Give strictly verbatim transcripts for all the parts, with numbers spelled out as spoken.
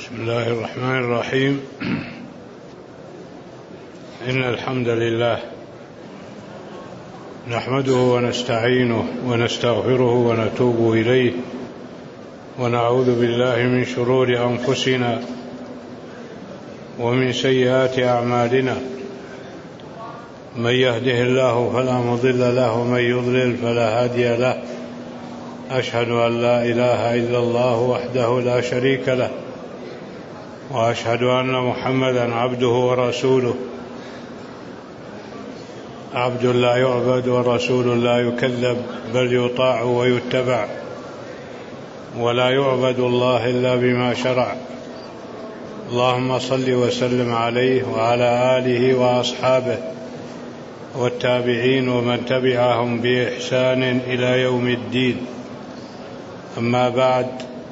بسم الله الرحمن الرحيم. إن الحمد لله نحمده ونستعينه ونستغفره ونتوب إليه، ونعوذ بالله من شرور أنفسنا ومن سيئات أعمالنا. من يهده الله فلا مضل له ومن يضلل فلا هادي له. أشهد أن لا إله إلا الله وحده لا شريك له، وأشهد أن محمدا عبده ورسوله، عبد لا يعبد ورسول لا يكذب، بل يطاع ويتبع، ولا يعبد الله إلا بما شرع. اللهم صل وسلم عليه وعلى آله وأصحابه والتابعين ومن تبعهم بإحسان إلى يوم الدين. أما بعد،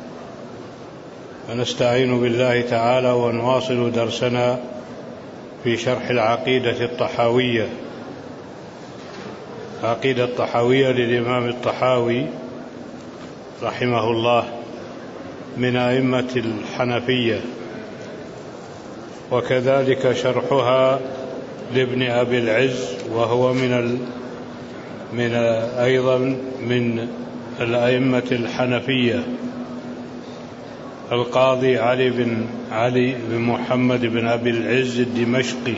فنستعين بالله تعالى ونواصل درسنا في شرح العقيدة الطحاوية. العقيدة الطحاوية للإمام الطحاوي رحمه الله من أئمة الحنفية، وكذلك شرحها لابن أبي العز، وهو من ال... من أيضا من الأئمة الحنفية، القاضي علي بن علي بن محمد بن أبي العز الدمشقي.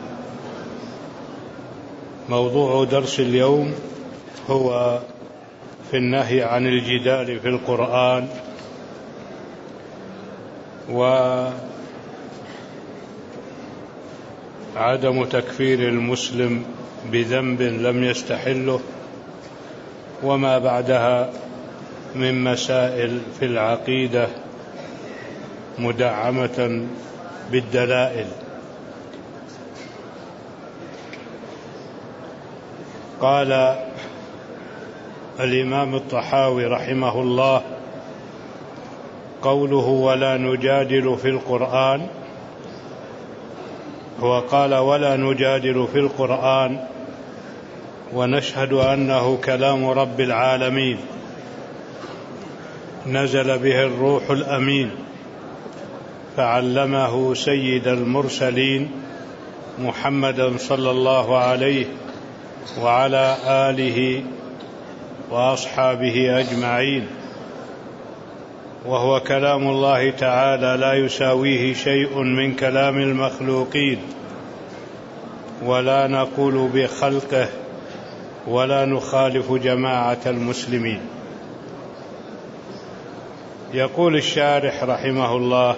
موضوع درس اليوم هو في النهي عن الجدال في القرآن، وعدم تكفير المسلم بذنب لم يستحله، وما بعدها من مسائل في العقيدة مدعمة بالدلائل. قال الإمام الطحاوي رحمه الله: قوله ولا نجادل في القرآن، هو قال ولا نجادل في القرآن ونشهد أنه كلام رب العالمين نزل به الروح الأمين فعلمه سيد المرسلين محمدا صلى الله عليه وعلى آله وأصحابه أجمعين، وهو كلام الله تعالى لا يساويه شيء من كلام المخلوقين، ولا نقول بخلقه ولا نخالف جماعة المسلمين. يقول الشارح رحمه الله: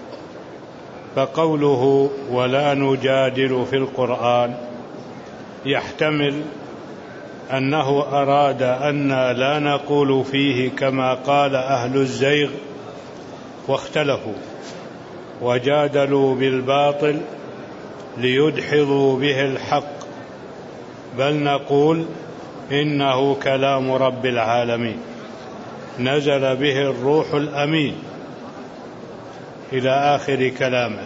فقوله ولا نجادل في القرآن يحتمل أنه أراد أن لا نقول فيه كما قال أهل الزيغ واختلفوا وجادلوا بالباطل ليدحضوا به الحق، بل نقول إنه كلام رب العالمين نزل به الروح الأمين إلى آخر كلامه.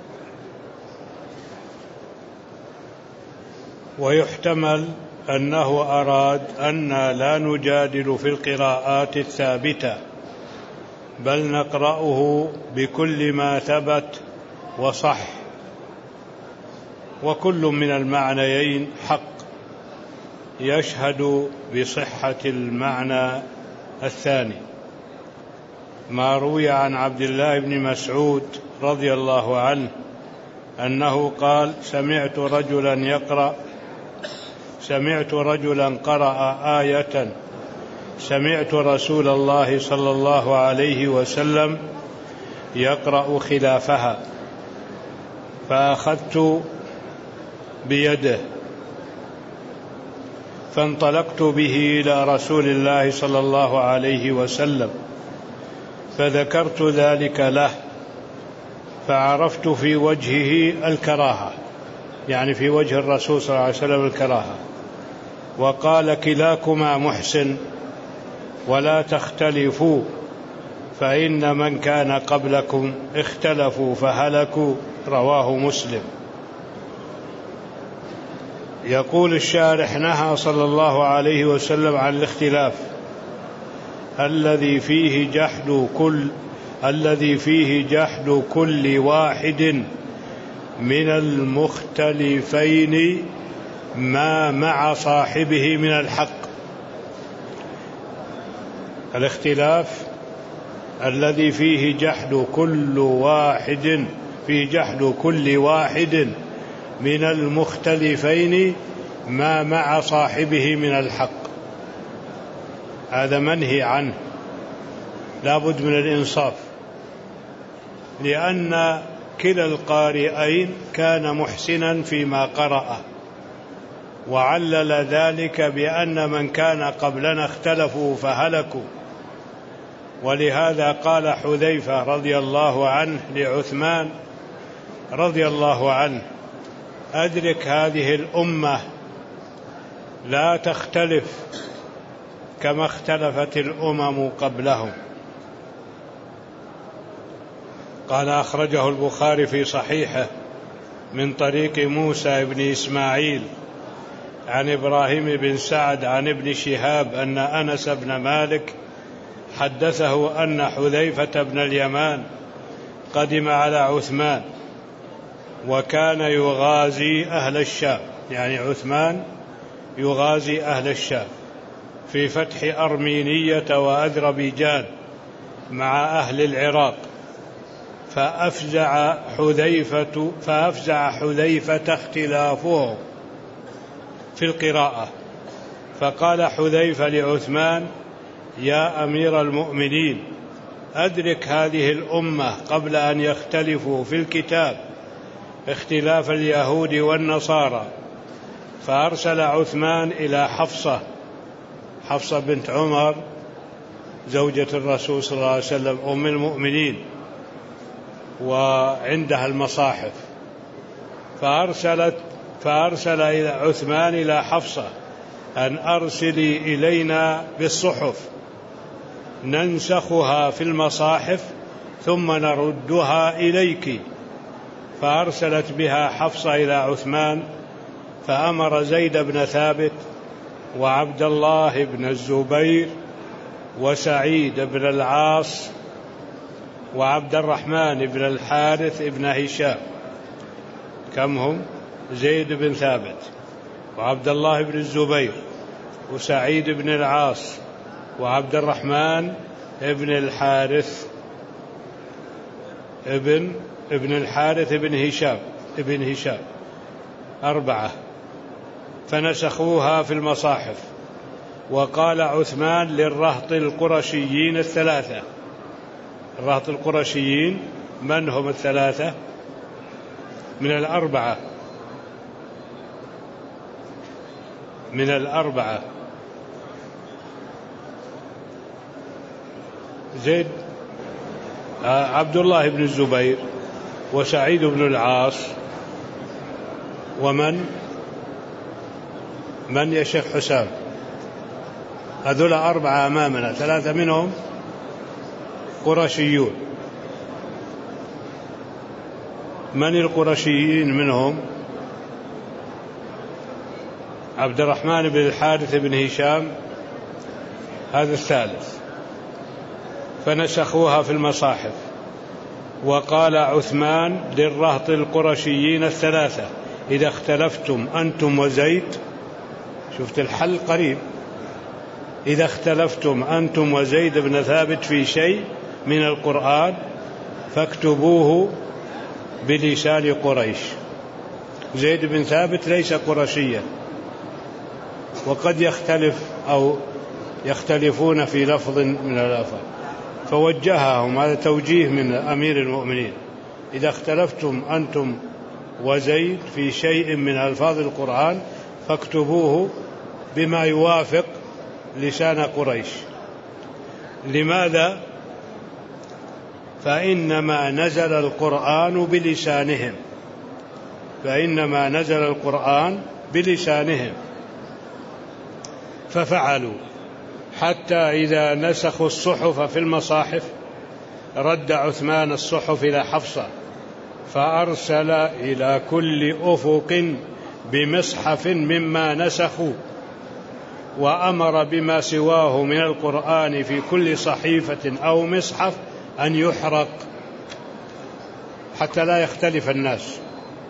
ويحتمل أنه أراد أن لا نجادل في القراءات الثابتة، بل نقرأه بكل ما ثبت وصح، وكل من المعنيين حق يشهد بصحة المعنى الثاني. ما روي عن عبد الله بن مسعود رضي الله عنه أنه قال: سمعت رجلا يقرأ سمعت رجلا قرأ آية سمعت رسول الله صلى الله عليه وسلم يقرأ خلافها، فأخذت بيده فانطلقت به إلى رسول الله صلى الله عليه وسلم، فذكرت ذلك له، فعرفت في وجهه الكراهة، يعني في وجه الرسول صلى الله عليه وسلم الكراهة، وقال: كلاكما محسن ولا تختلفوا، فإن من كان قبلكم اختلفوا فهلكوا. رواه مسلم. يقول الشارح: نهى صلى الله عليه وسلم عن الاختلاف الذي فيه جحد كل الذي فيه جحد كل واحد من المختلفين ما مع صاحبه من الحق. الاختلاف الذي فيه جحد كل واحد فيه جحد كل واحد من المختلفين ما مع صاحبه من الحق، هذا منهي عنه، لا بد من الإنصاف، لأن كلا القارئين كان محسنا فيما قرأ، وعلل ذلك بأن من كان قبلنا اختلفوا فهلكوا. ولهذا قال حذيفة رضي الله عنه لعثمان رضي الله عنه: أدرك هذه الأمة لا تختلف كما اختلفت الأمم قبلهم. قال: أخرجه البخاري في صحيحه من طريق موسى بن إسماعيل عن إبراهيم بن سعد عن ابن شهاب أن أنس بن مالك حدثه أن حذيفة بن اليمان قدم على عثمان وكان يغازي أهل الشام، يعني عثمان يغازي أهل الشام في فتح أرمينية وأذربيجان مع أهل العراق، فأفزع حذيفة فأفزع حذيفة اختلافهم في القراءة، فقال حذيفة لعثمان: يا أمير المؤمنين، أدرك هذه الأمة قبل أن يختلفوا في الكتاب اختلاف اليهود والنصارى. فأرسل عثمان إلى حفصة حفصة بنت عمر زوجة الرسول صلى الله عليه وسلم أم المؤمنين، وعندها المصاحف، فأرسلت فأرسل إلى عثمان إلى حفصة أن أرسلي إلينا بالصحف ننسخها في المصاحف ثم نردها إليك. فأرسلت بها حفصة إلى عثمان، فأمر زيد بن ثابت وعبد الله بن الزبير وسعيد بن العاص وعبد الرحمن بن الحارث بن هشام. كم هم؟ زيد بن ثابت وعبد الله بن الزبير وسعيد بن العاص وعبد الرحمن بن الحارث ابن ابن الحارث بن هشام ابن هشام أربعة، فنسخوها في المصاحف. وقال عثمان للرهط القرشيين الثلاثة، الرهط القرشيين من هم الثلاثة؟ من الأربعة من الأربعة زيد عبد الله بن الزبير وسعيد بن العاص ومن من يا شيخ حسام؟ هذول أربعة أمامنا، ثلاثة منهم قرشيون. من القرشيين منهم؟ عبد الرحمن بن الحارث بن هشام، هذا الثالث، فنسخوها في المصاحف. وقال عثمان للرهط القرشيين الثلاثة: إذا اختلفتم أنتم وزيد، شفت الحل قريب، إذا اختلفتم أنتم وزيد بن ثابت في شيء من القرآن فاكتبوه بلسان قريش. زيد بن ثابت ليس قرشيا، وقد يختلف أو يختلفون في لفظ من الألفاظ، فوجههم، هذا توجيه من أمير المؤمنين: إذا اختلفتم أنتم وزيد في شيء من ألفاظ القرآن فاكتبوه بما يوافق لسان قريش. لماذا؟ فإنما نزل القرآن بلسانهم فإنما نزل القرآن بلسانهم ففعلوا، حتى إذا نسخوا الصحف في المصاحف رد عثمان الصحف إلى حفصة، فأرسل إلى كل أفق بمصحف مما نسخوا، وأمر بما سواه من القرآن في كل صحيفة أو مصحف أن يحرق حتى لا يختلف الناس.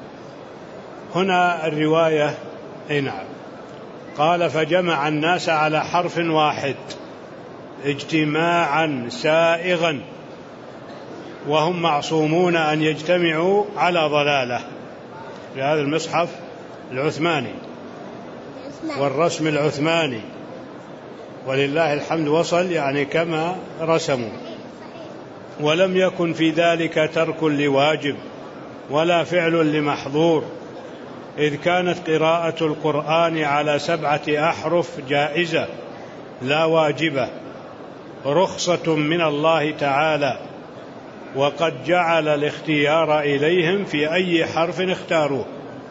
هنا الرواية أي نعم قال فجمع الناس على حرف واحد اجتماعا سائغا وهم معصومون أن يجتمعوا على ضلالة في هذا المصحف العثماني والرسم العثماني، ولله الحمد وصل يعني كما رسموا، ولم يكن في ذلك ترك لواجب ولا فعل لمحظور، إذ كانت قراءة القرآن على سبعة أحرف جائزة لا واجبة، رخصة من الله تعالى، وقد جعل الاختيار إليهم في أي حرف اختاروه.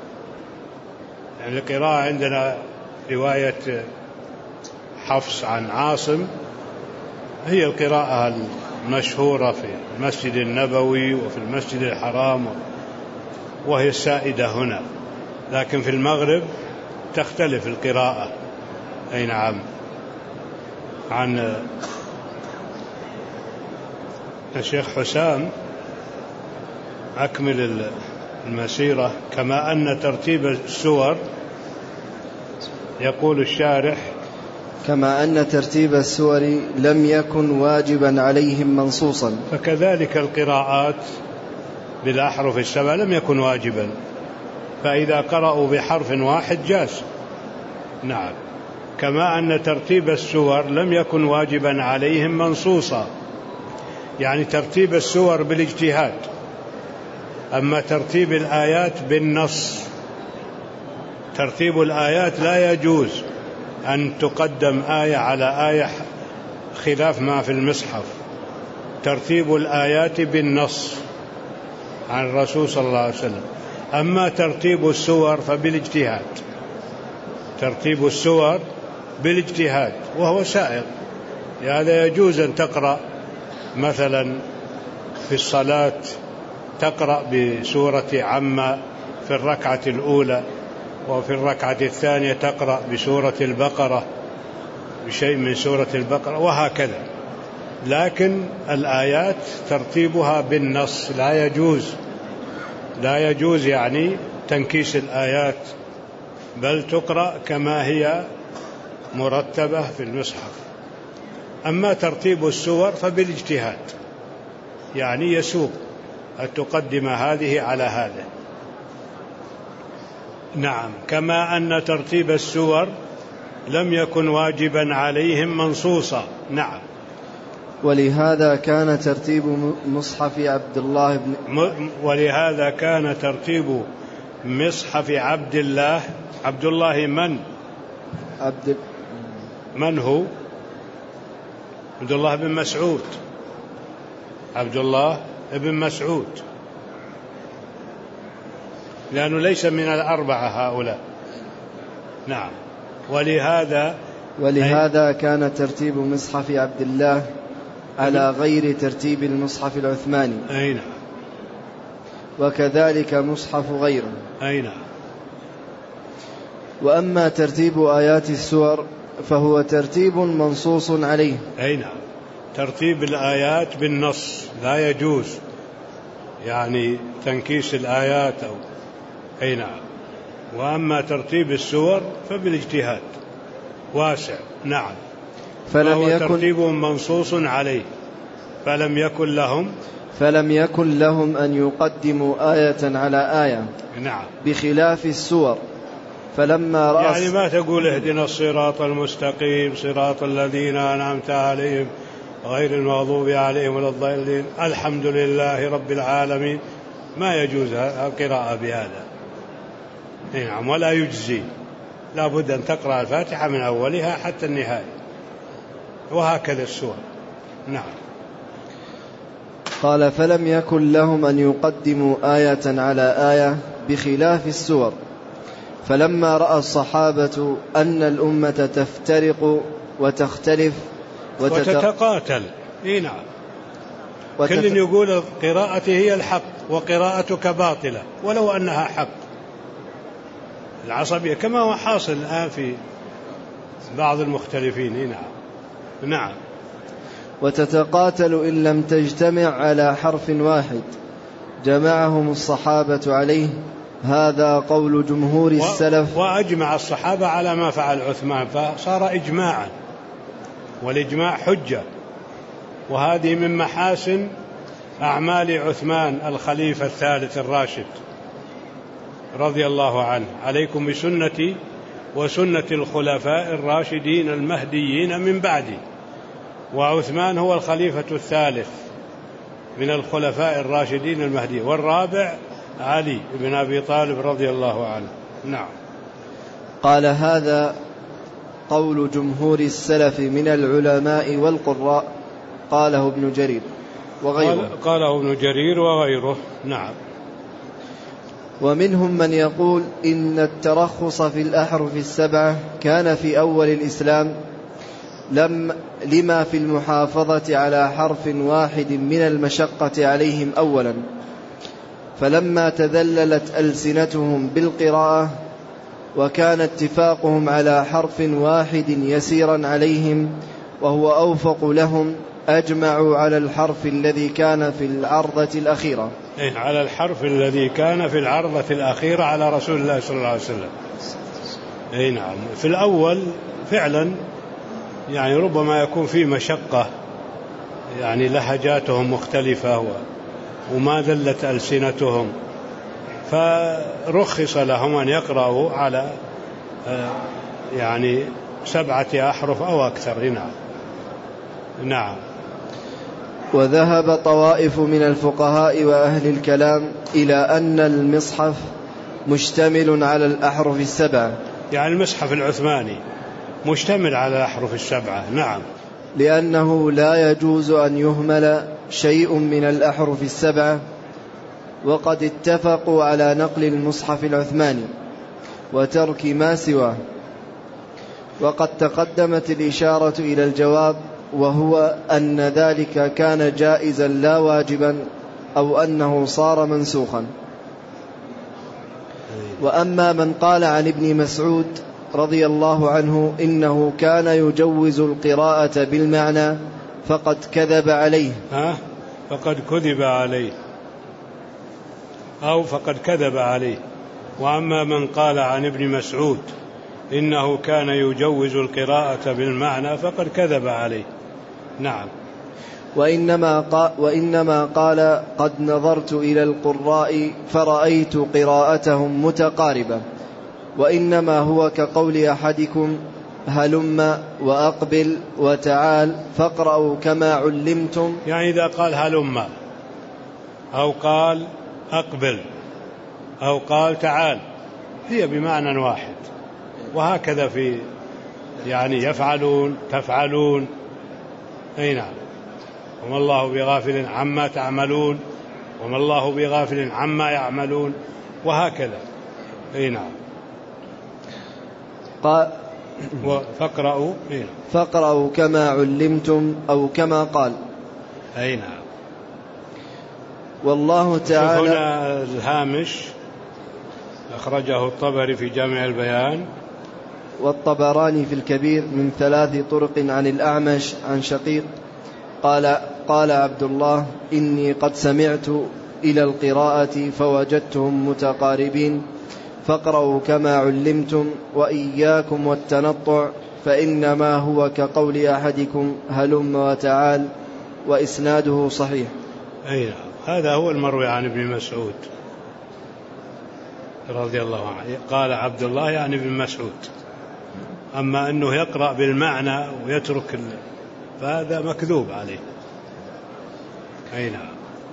يعني القراءة عندنا رواية حفص عن عاصم هي القراءة المشهورة في المسجد النبوي وفي المسجد الحرام، وهي السائدة هنا، لكن في المغرب تختلف القراءة. أي نعم. عن الشيخ حسام أكمل المسيرة. كما أن ترتيب السور، يقول الشارح كما أن ترتيب السور لم يكن واجبا عليهم منصوصا، فكذلك القراءات بالأحرف السبع لم يكن واجبا، فإذا قرأوا بحرف واحد جاز. نعم. كما أن ترتيب السور لم يكن واجبا عليهم منصوصا، يعني ترتيب السور بالاجتهاد، أما ترتيب الآيات بالنص، ترتيب الآيات لا يجوز أن تقدم آية على آية خلاف ما في المصحف، ترتيب الآيات بالنص عن الرسول صلى الله عليه وسلم. أما ترتيب السور فبالاجتهاد، ترتيب السور بالاجتهاد وهو سائغ. هذا يجوز أن تقرأ مثلا في الصلاة تقرأ بسورة عما في الركعة الأولى، وفي الركعة الثانية تقرأ بسورة البقرة بشيء من سورة البقرة، وهكذا. لكن الآيات ترتيبها بالنص لا يجوز، لا يجوز يعني تنكيس الآيات، بل تقرأ كما هي مرتبة في المصحف. أما ترتيب السور فبالاجتهاد، يعني يسوق أن تقدم هذه على هذا. نعم. كما أن ترتيب السور لم يكن واجبا عليهم منصوصا. نعم. ولهذا كان ترتيب مصحف عبد الله بن ولهذا كان ترتيب مصحف عبد الله عبد الله من عبد من هو عبد الله بن مسعود عبد الله بن مسعود لأنه ليس من الأربعة هؤلاء. نعم. ولهذا ولهذا كان ترتيب مصحف عبد الله على غير ترتيب المصحف العثماني. أي نعم. وكذلك مصحف غيره. أي نعم. وأما ترتيب آيات السور فهو ترتيب منصوص عليه. أي نعم. ترتيب الآيات بالنص لا يجوز، يعني تنكيس الآيات أو أي نعم. وأما ترتيب السور فبالاجتهاد واسع. نعم. فلم يكن ترتيب منصوص عليه، فلم يكن لهم فلم يكن لهم أن يقدموا آية على آية. نعم. بخلاف السور. فلما رأى يعني ما تقول اهدنا الصراط المستقيم صراط الذين أنعمت عليهم غير المغضوب عليهم ولا الضالين الحمد لله رب العالمين، ما يجوز القراءة بهذا. نعم. ولا يجزي، لا بد أن تقرأ الفاتحة من أولها حتى النهاية، وهكذا السور. نعم. قال فلم يكن لهم أن يقدموا آية على آية بخلاف السور. فلما رأى الصحابة أن الأمة تفترق وتختلف وتت... وتتقاتل. إيه نعم. وتت... كل يقول قراءتي هي الحق وقراءتك باطلة ولو أنها حق. العصبية كما هو حاصل الآن في بعض المختلفين. إيه نعم. نعم. وتتقاتل إن لم تجتمع على حرف واحد جمعهم الصحابة عليه. هذا قول جمهور السلف. وأجمع الصحابة على ما فعل عثمان فصار إجماعا، والإجماع حجة، وهذه من محاسن أعمال عثمان الخليفة الثالث الراشد رضي الله عنه. عليكم بسنتي وسنة الخلفاء الراشدين المهديين من بعدي. وعثمان هو الخليفة الثالث من الخلفاء الراشدين المهديين، والرابع علي بن أبي طالب رضي الله عنه. نعم. قال هذا قول جمهور السلف من العلماء والقراء. قاله ابن جرير وغيره. قاله ابن جرير وغيره. نعم. ومنهم من يقول إن الترخص في الأحرف السبعة كان في أول الإسلام لم لما في المحافظة على حرف واحد من المشقة عليهم أولا، فلما تذللت ألسنتهم بالقراءة وكان اتفاقهم على حرف واحد يسيرا عليهم وهو أوفق لهم أجمعوا على الحرف الذي كان في العرضة الأخيرة. إيه، على الحرف الذي كان في العرضة الأخيرة على رسول الله صلى الله عليه وسلم. أي نعم. في الأول فعلا يعني ربما يكون في مشقة، يعني لهجاتهم مختلفة وما ذلت ألسنتهم، فرخص لهم أن يقرأوا على يعني سبعة أحرف أو أكثر. نعم. نعم. وذهب طوائف من الفقهاء وأهل الكلام إلى أن المصحف مشتمل على الأحرف السبعة، يعني المصحف العثماني مشتمل على الأحرف السبعة. نعم. لأنه لا يجوز أن يهمل شيء من الأحرف السبعة، وقد اتفقوا على نقل المصحف العثماني وترك ما سواه. وقد تقدمت الإشارة إلى الجواب، وهو أن ذلك كان جائزا لا واجبا، أو أنه صار منسوخا. وأما من قال عن ابن مسعود رضي الله عنه إنه كان يجوز القراءة بالمعنى فقد كذب عليه. ها؟ فقد كذب عليه أو فقد كذب عليه. وأما من قال عن ابن مسعود إنه كان يجوز القراءة بالمعنى فقد كذب عليه. نعم. وإنما قال, وإنما قال قد نظرت إلى القراء فرأيت قراءتهم متقاربة، وإنما هو كقول أحدكم هلم وأقبل وتعال فاقرأوا كما علمتم. يعني إذا قال هلم أو قال أقبل أو قال تعال هي بمعنى واحد، وهكذا في يعني يفعلون تفعلون. أي نعم. وما الله بغافل عما تعملون وما الله بغافل عما يعملون، وهكذا. أي نعم. قال فاقرأوا فاقرأوا كما علمتم أو كما قال. أي نعم. والله تعالى. هنا الهامش أخرجه الطبري في جامع البيان والطبراني في الكبير من ثلاث طرق عن الأعمش عن شقيق قال قال عبد الله إني قد سمعت إلى القراءة فوجدتهم متقاربين، فاقرأوا كما علمتم وإياكم والتنطع فإنما هو كقول أحدكم هلم وتعال، وإسناده صحيح. أي نعم. هذا هو المروي عن ابن مسعود رضي الله عنه. قال عبد الله يعني ابن مسعود. أما أنه يقرأ بالمعنى ويترك ال... فهذا مكذوب عليه. أي نعم.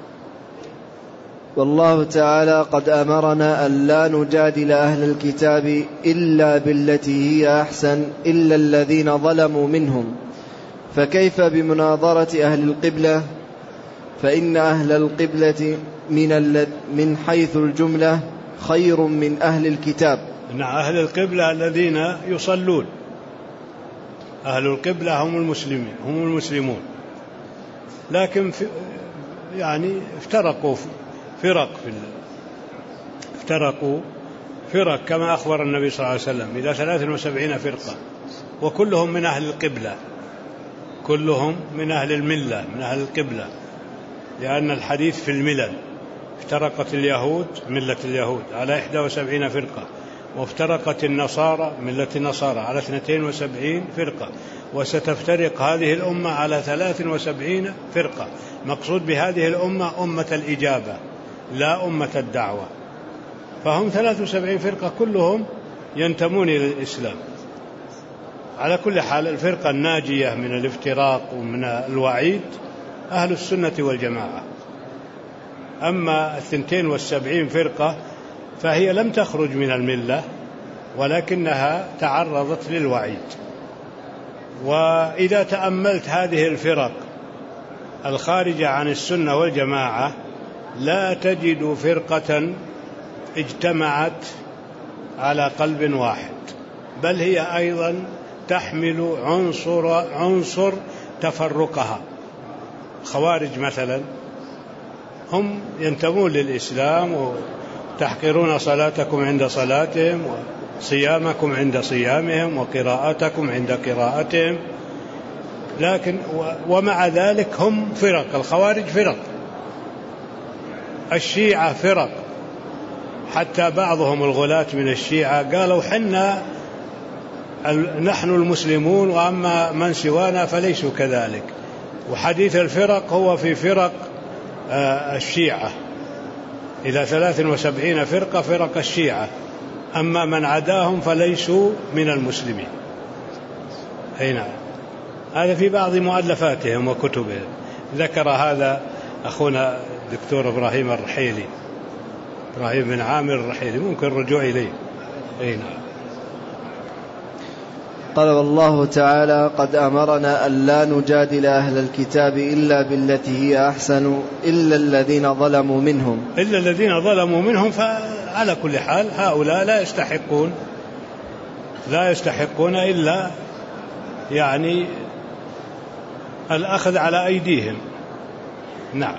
والله تعالى قد أمرنا أن لا نجادل أهل الكتاب إلا بالتي هي أحسن إلا الذين ظلموا منهم، فكيف بمناظرة أهل القبلة؟ فإن أهل القبلة من, من حيث الجملة خير من أهل الكتاب. إن أهل القبلة الذين يصلون، أهل القبلة هم المسلمين هم المسلمون، لكن في يعني افترقوا فرق في افترقوا فرق كما أخبر النبي صلى الله عليه وسلم إلى ثلاث وسبعين فرقة، وكلهم من أهل القبلة. كلهم من أهل الملة من أهل القبلة، لأن الحديث في الملل. افترقت اليهود ملة اليهود على إحدى وسبعين فرقة، وافترقت النصارى ملة النصارى على اثنتين وسبعين فرقة، وستفترق هذه الأمة على ثلاث وسبعين فرقة. مقصود بهذه الأمة أمة الإجابة لا أمة الدعوة، فهم ثلاث وسبعين فرقة كلهم ينتمون إلى الإسلام. على كل حال الفرقة الناجية من الافتراق ومن الوعيد أهل السنة والجماعة. أما الثنتين والسبعين فرقة فهي لم تخرج من الملة، ولكنها تعرضت للوعيد. وإذا تأملت هذه الفرق الخارجة عن السنة والجماعة لا تجد فرقة اجتمعت على قلب واحد، بل هي أيضا تحمل عنصر, عنصر تفرقها. خوارج مثلا هم ينتمون للإسلام وتحقرون صلاتكم عند صلاتهم وصيامكم عند صيامهم وقراءتكم عند قراءتهم، لكن ومع ذلك هم فرق. الخوارج فرق، الشيعة فرق، حتى بعضهم الغلاة من الشيعة قالوا حنا نحن المسلمون وأما من سوانا فليسوا كذلك. وحديث الفرق هو في فرق الشيعة إلى ثلاث وسبعين فرقة فرق الشيعة، أما من عداهم فليسوا من المسلمين. هنا هذا في بعض مؤلفاتهم وكتبهم ذكر هذا أخونا الدكتور إبراهيم الرحيلي، إبراهيم بن عامر الرحيلي، ممكن الرجوع إليه. هنا قال والله تعالى قد أمرنا أن لا نجادل أهل الكتاب إلا بالتي هي أحسن إلا الذين ظلموا منهم إلا الذين ظلموا منهم فعلى كل حال هؤلاء لا يستحقون لا يستحقون إلا يعني الأخذ على أيديهم. نعم.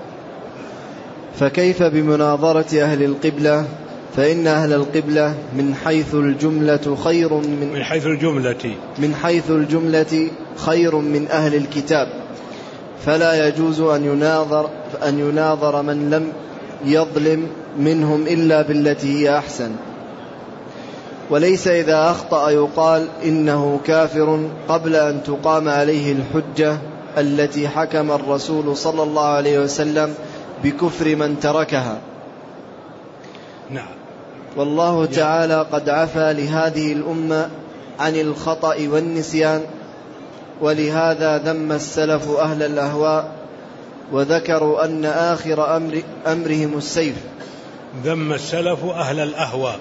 فكيف بمناظرة أهل القبلة؟ فإن أهل القبلة من حيث الجملة خير من, من حيث الجملة من حيث الجملة خير من أهل الكتاب، فلا يجوز أن يناظر أن يناظر من لم يظلم منهم إلا بالتي هي أحسن. وليس إذا أخطأ يقال إنه كافر قبل أن تقام عليه الحجة التي حكم الرسول صلى الله عليه وسلم بكفر من تركها. نعم. والله تعالى قد عفى لهذه الأمة عن الخطأ والنسيان، ولهذا ذم السلف أهل الأهواء وذكروا أن آخر أمر أمرهم السيف. ذم السلف أهل الأهواء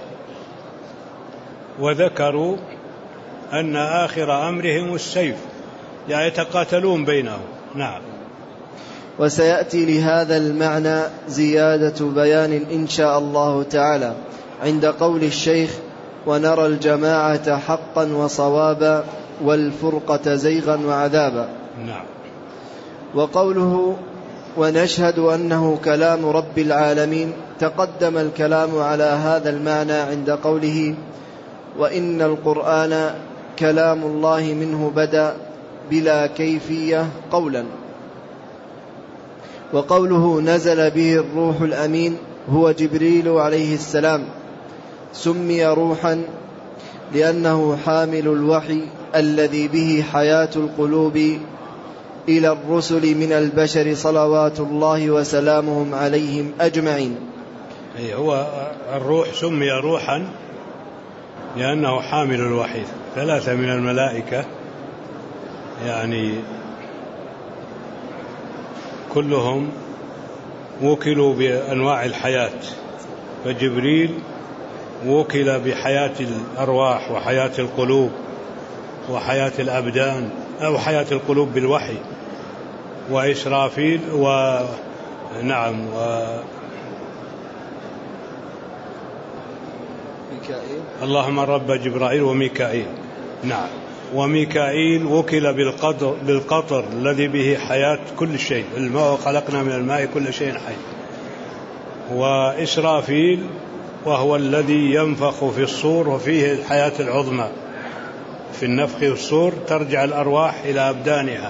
وذكروا أن آخر أمرهم السيف، يعني يتقاتلون بينهم. نعم. وسيأتي لهذا المعنى زيادة بيان إن شاء الله تعالى عند قول الشيخ ونرى الجماعة حقا وصوابا والفرقة زيغا وعذابا. نعم. وقوله ونشهد أنه كلام رب العالمين تقدم الكلام على هذا المعنى عند قوله وإن القرآن كلام الله منه بدأ بلا كيفية قولا. وقوله نزل به الروح الأمين هو جبريل عليه السلام، سمي روحا لأنه حامل الوحي الذي به حياة القلوب إلى الرسل من البشر صلوات الله وسلامهم عليهم أجمعين. أي هو الروح سمي روحا لأنه حامل الوحي. ثلاثة من الملائكة يعني كلهم وكلوا بأنواع الحياة، فجبريل وكل بحياة الأرواح وحياة القلوب وحياة الأبدان أو حياة القلوب بالوحي، وإسرافيل ونعم و ميكائيل. اللهم رب جبرائيل وميكائيل. نعم. وميكائيل وكل بالقطر, بالقطر الذي به حياة كل شيء، الماء خلقنا من الماء كل شيء حي. وإسرافيل وهو الذي ينفخ في الصور وفيه الحياة العظمى، في النفخ والصور ترجع الأرواح إلى أبدانها.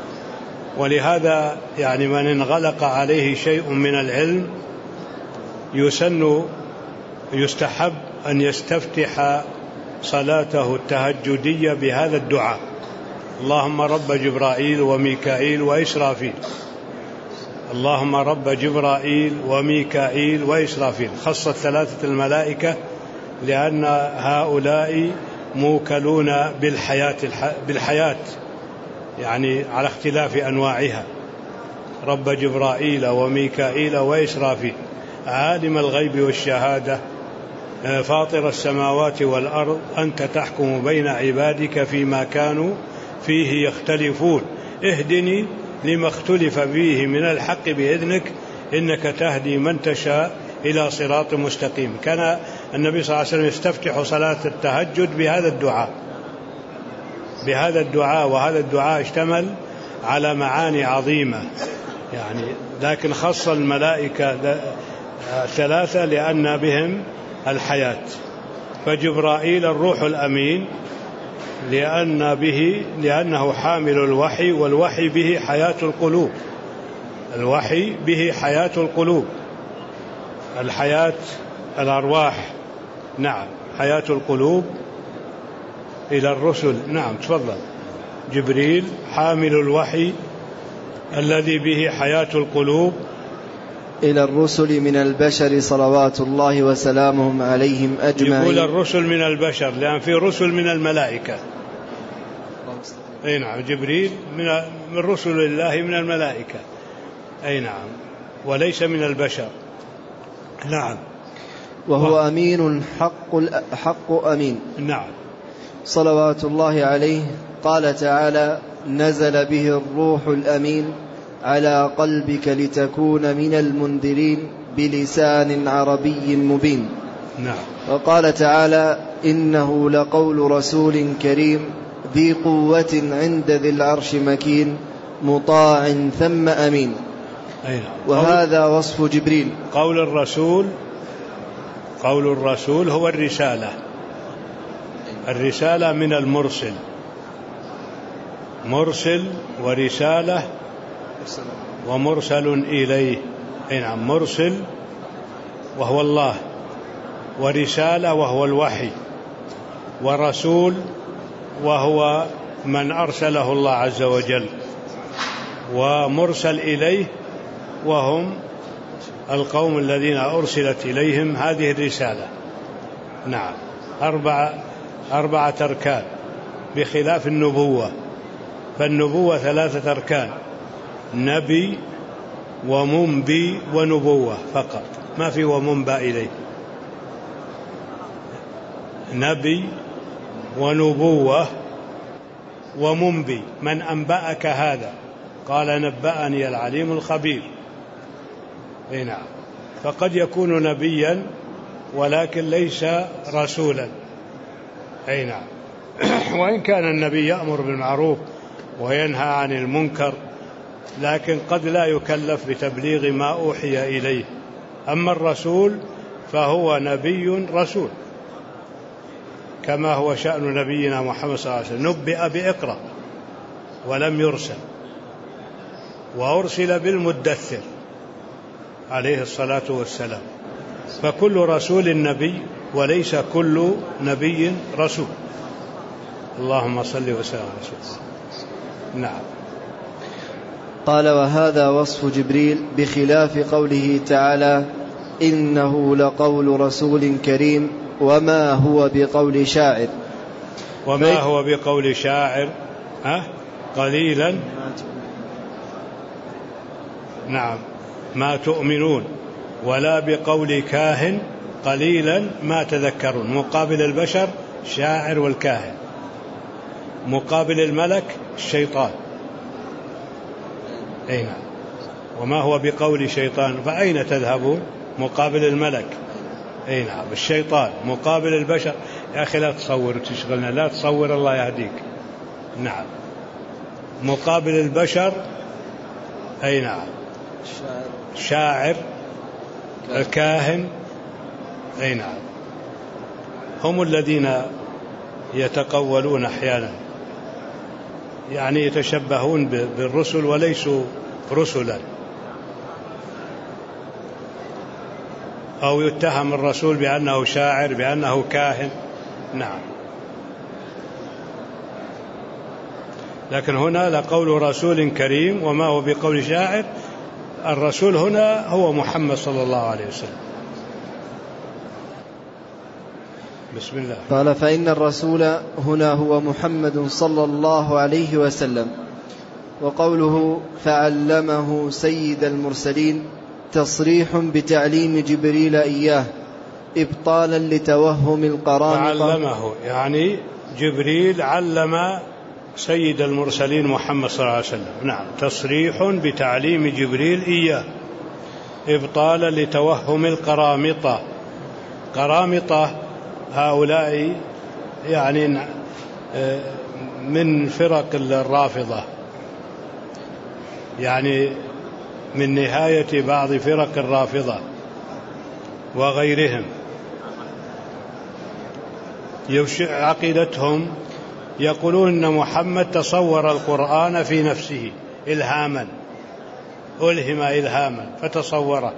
ولهذا يعني من انغلق عليه شيء من العلم يسن يستحب أن يستفتح صلاته التهجدية بهذا الدعاء: اللهم رب جبرائيل وميكائيل وإسرافيل، اللهم رب جبرائيل وميكائيل وإسرافيل. خصت ثلاثة الملائكة لأن هؤلاء موكلون بالحياة, بالحياة يعني على اختلاف أنواعها. رب جبرائيل وميكائيل وإسرافيل، عالم الغيب والشهادة فاطر السماوات والأرض، أنت تحكم بين عبادك فيما كانوا فيه يختلفون، اهدني لما اختلف فيه من الحق بإذنك إنك تهدي من تشاء إلى صراط مستقيم. كان النبي صلى الله عليه وسلم يستفتح صلاة التهجد بهذا الدعاء بهذا الدعاء وهذا الدعاء اشتمل على معاني عظيمة يعني، لكن خص الملائكة ثلاثة لأن بهم الحياة. فجبرائيل الروح الأمين لأن به لأنه حامل الوحي، والوحي به حياة القلوب، الوحي به حياة القلوب، الحياة الأرواح، نعم حياة القلوب إلى الرسل. نعم تفضل. جبريل حامل الوحي الذي به حياة القلوب إلى الرسل من البشر صلوات الله وسلامهم عليهم أجمعين. يقول الرسل من البشر لأن في رسل من الملائكة. أي نعم، جبريل من من رسل الله من الملائكة، أي نعم، وليس من البشر. نعم. وهو أمين حق حق أمين. نعم. صلوات الله عليه. قال تعالى: نزل به الروح الأمين على قلبك لتكون من المنذرين بلسان عربي مبين. نعم. وقال تعالى: إنه لقول رسول كريم ذي قوة عند ذي العرش مكين مطاع ثم أمين. نعم. وهذا وصف جبريل. قول الرسول قول الرسول هو الرسالة، الرسالة من المرسل، مرسل ورسالة ومرسل إليه. نعم، مرسل وهو الله، ورسالة وهو الوحي، ورسول وهو من أرسله الله عز وجل، ومرسل إليه وهم القوم الذين أرسلت إليهم هذه الرسالة. نعم، أربعة أربعة أركان بخلاف النبوة، فالنبوة ثلاثة أركان: نبي ومنبي ونبوة فقط، ما في ومنبى إليه. نبي ونبوة ومنبي، من أنبأك هذا؟ قال نبأني العليم الخبير. اي نعم، فقد يكون نبيا ولكن ليس رسولا. اي نعم. وإن كان النبي يأمر بالمعروف وينهى عن المنكر، لكن قد لا يكلف بتبليغ ما أوحي إليه. أما الرسول فهو نبي رسول، كما هو شأن نبينا محمد صلى الله عليه وسلم، نبئ بإقرأ ولم يرسل، وأرسل بالمدثر عليه الصلاة والسلام. فكل رسول نبي وليس كل نبي رسول. اللهم صل وسلم على رسول. نعم. قال: وهذا وصف جبريل بخلاف قوله تعالى: إنه لقول رسول كريم وما هو بقول شاعر. وما هو بقول شاعر ها؟ قليلا نعم ما تؤمنون، ولا بقول كاهن قليلا ما تذكرون. مقابل البشر شاعر والكاهن، مقابل الملك الشيطان. أي نعم. وما هو بقول شيطان، فأين تذهبون؟ مقابل الملك. أي نعم، الشيطان مقابل البشر. يا أخي لا تصور تشغلنا، لا تصور، الله يهديك. نعم، مقابل البشر. أي نعم، شاعر، الكاهن. أي نعم، هم الذين يتقولون أحيانا، يعني يتشبهون بالرسل وليسوا رسلا، أو يتهم الرسول بأنه شاعر، بأنه كاهن. نعم. لكن هنا لقول رسول كريم وما هو بقول شاعر. الرسول هنا هو محمد صلى الله عليه وسلم. بسم الله. قال: فإن الرسول هنا هو محمد صلى الله عليه وسلم. وقوله فعلمه سيد المرسلين تصريح بتعليم جبريل إياه إبطالا لتوهم القرامطة. فعلمه يعني جبريل علم سيد المرسلين محمد صلى الله عليه وسلم. نعم. تصريح بتعليم جبريل إياه إبطالا لتوهم القرامطة. قرامطة هؤلاء يعني من فرق الرافضة، يعني من نهاية بعض فرق الرافضة وغيرهم. عقيدتهم يقولون أن محمد تصور القرآن في نفسه إلهاما، ألهم إلهاما فتصوره.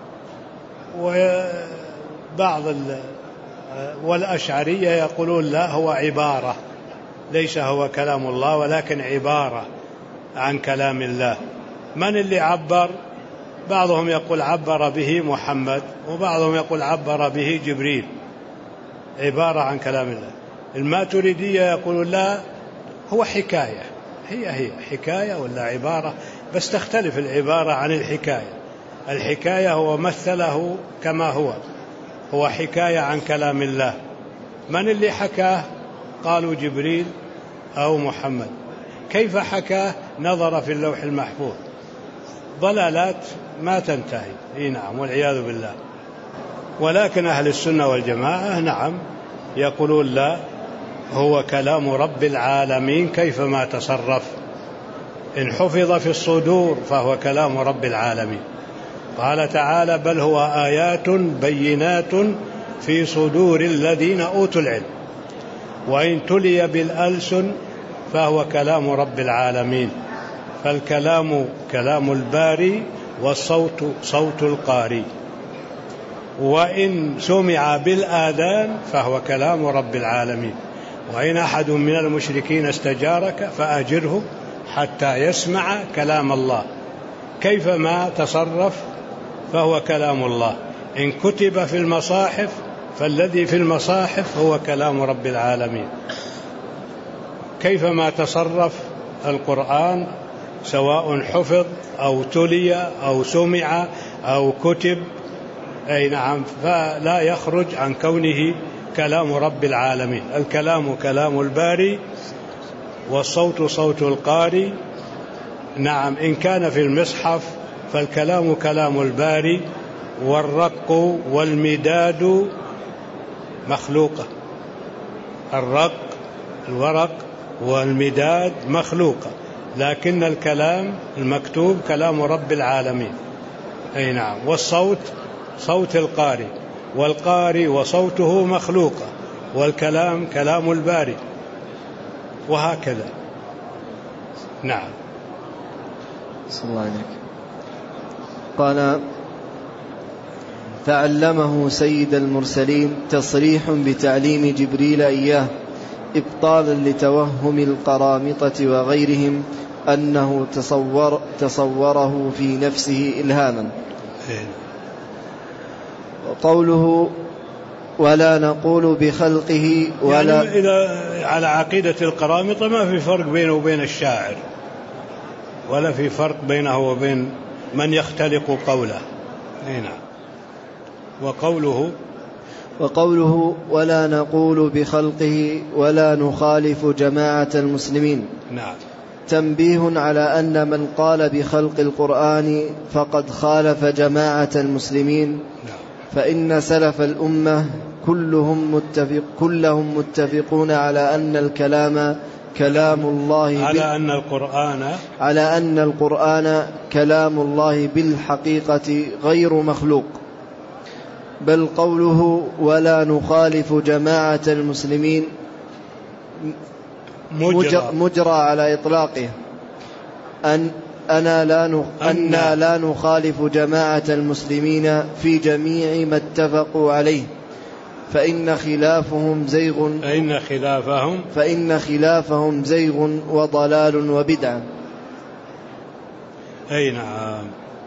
وبعض والأشعرية يقولون لا، هو عبارة، ليس هو كلام الله ولكن عبارة عن كلام الله. من اللي عبر؟ بعضهم يقول عبر به محمد، وبعضهم يقول عبر به جبريل، عبارة عن كلام الله. الماتريدية يقولون لا، هو حكاية، هي هي حكاية ولا عبارة، بس تختلف العبارة عن الحكاية. الحكاية هو مثله كما هو، هو حكاية عن كلام الله. من اللي حكاه؟ قالوا جبريل أو محمد. كيف حكاه؟ نظر في اللوح المحفوظ. ضلالات ما تنتهي. إيه نعم، والعياذ بالله. ولكن أهل السنة والجماعة نعم يقولون لا، هو كلام رب العالمين كيفما تصرف. إن حفظ في الصدور فهو كلام رب العالمين. قال تعالى: بل هو آيات بينات في صدور الذين أوتوا العلم وإن تلي بالألسن فهو كلام رب العالمين. فالكلام كلام الباري والصوت صوت القاري، وإن سمع بالآذان فهو كلام رب العالمين. وإن أحد من المشركين استجارك فأجره حتى يسمع كلام الله. كيفما تصرف فهو كلام الله. إن كتب في المصاحف فالذي في المصاحف هو كلام رب العالمين. كيفما تصرف القرآن سواء حفظ أو تلي أو سمع أو كتب، أي نعم، فلا يخرج عن كونه كلام رب العالمين. الكلام كلام الباري والصوت صوت القاري. نعم، إن كان في المصحف فالكلام كلام الباري، والرق والمداد مخلوقة. الرق الورق والمداد مخلوقة، لكن الكلام المكتوب كلام رب العالمين. أي نعم. والصوت صوت القارئ، والقارئ وصوته مخلوقة، والكلام كلام الباري، وهكذا. نعم. صلى الله عليك. قال: فعلمه سيد المرسلين تصريح بتعليم جبريل إياه إبطالا لتوهم القرامطة وغيرهم أنه تصور تصوره في نفسه إلهاما. وقوله ولا نقول بخلقه ولا يعني إذا على عقيدة القرامطة ما في فرق بينه وبين الشاعر، ولا في فرق بينه وبين من يختلق قوله. نعم. وقوله وقوله ولا نقول بخلقه ولا نخالف جماعة المسلمين. نعم. تنبيه على أن من قال بخلق القرآن فقد خالف جماعة المسلمين. نعم. فإن سلف الأمة كلهم متفق كلهم متفقون على أن الكلام كلام الله على أن القرآن على أن القرآن كلام الله بالحقيقة غير مخلوق. بل قوله ولا نخالف جماعة المسلمين مجرى, مجرى على إطلاقه أن أنا لا أنا لا نخالف جماعة المسلمين في جميع ما اتفقوا عليه فإن خلافهم زيغ فإن خلافهم فإن خلافهم زيغ وضلال وبدعة. أي نعم.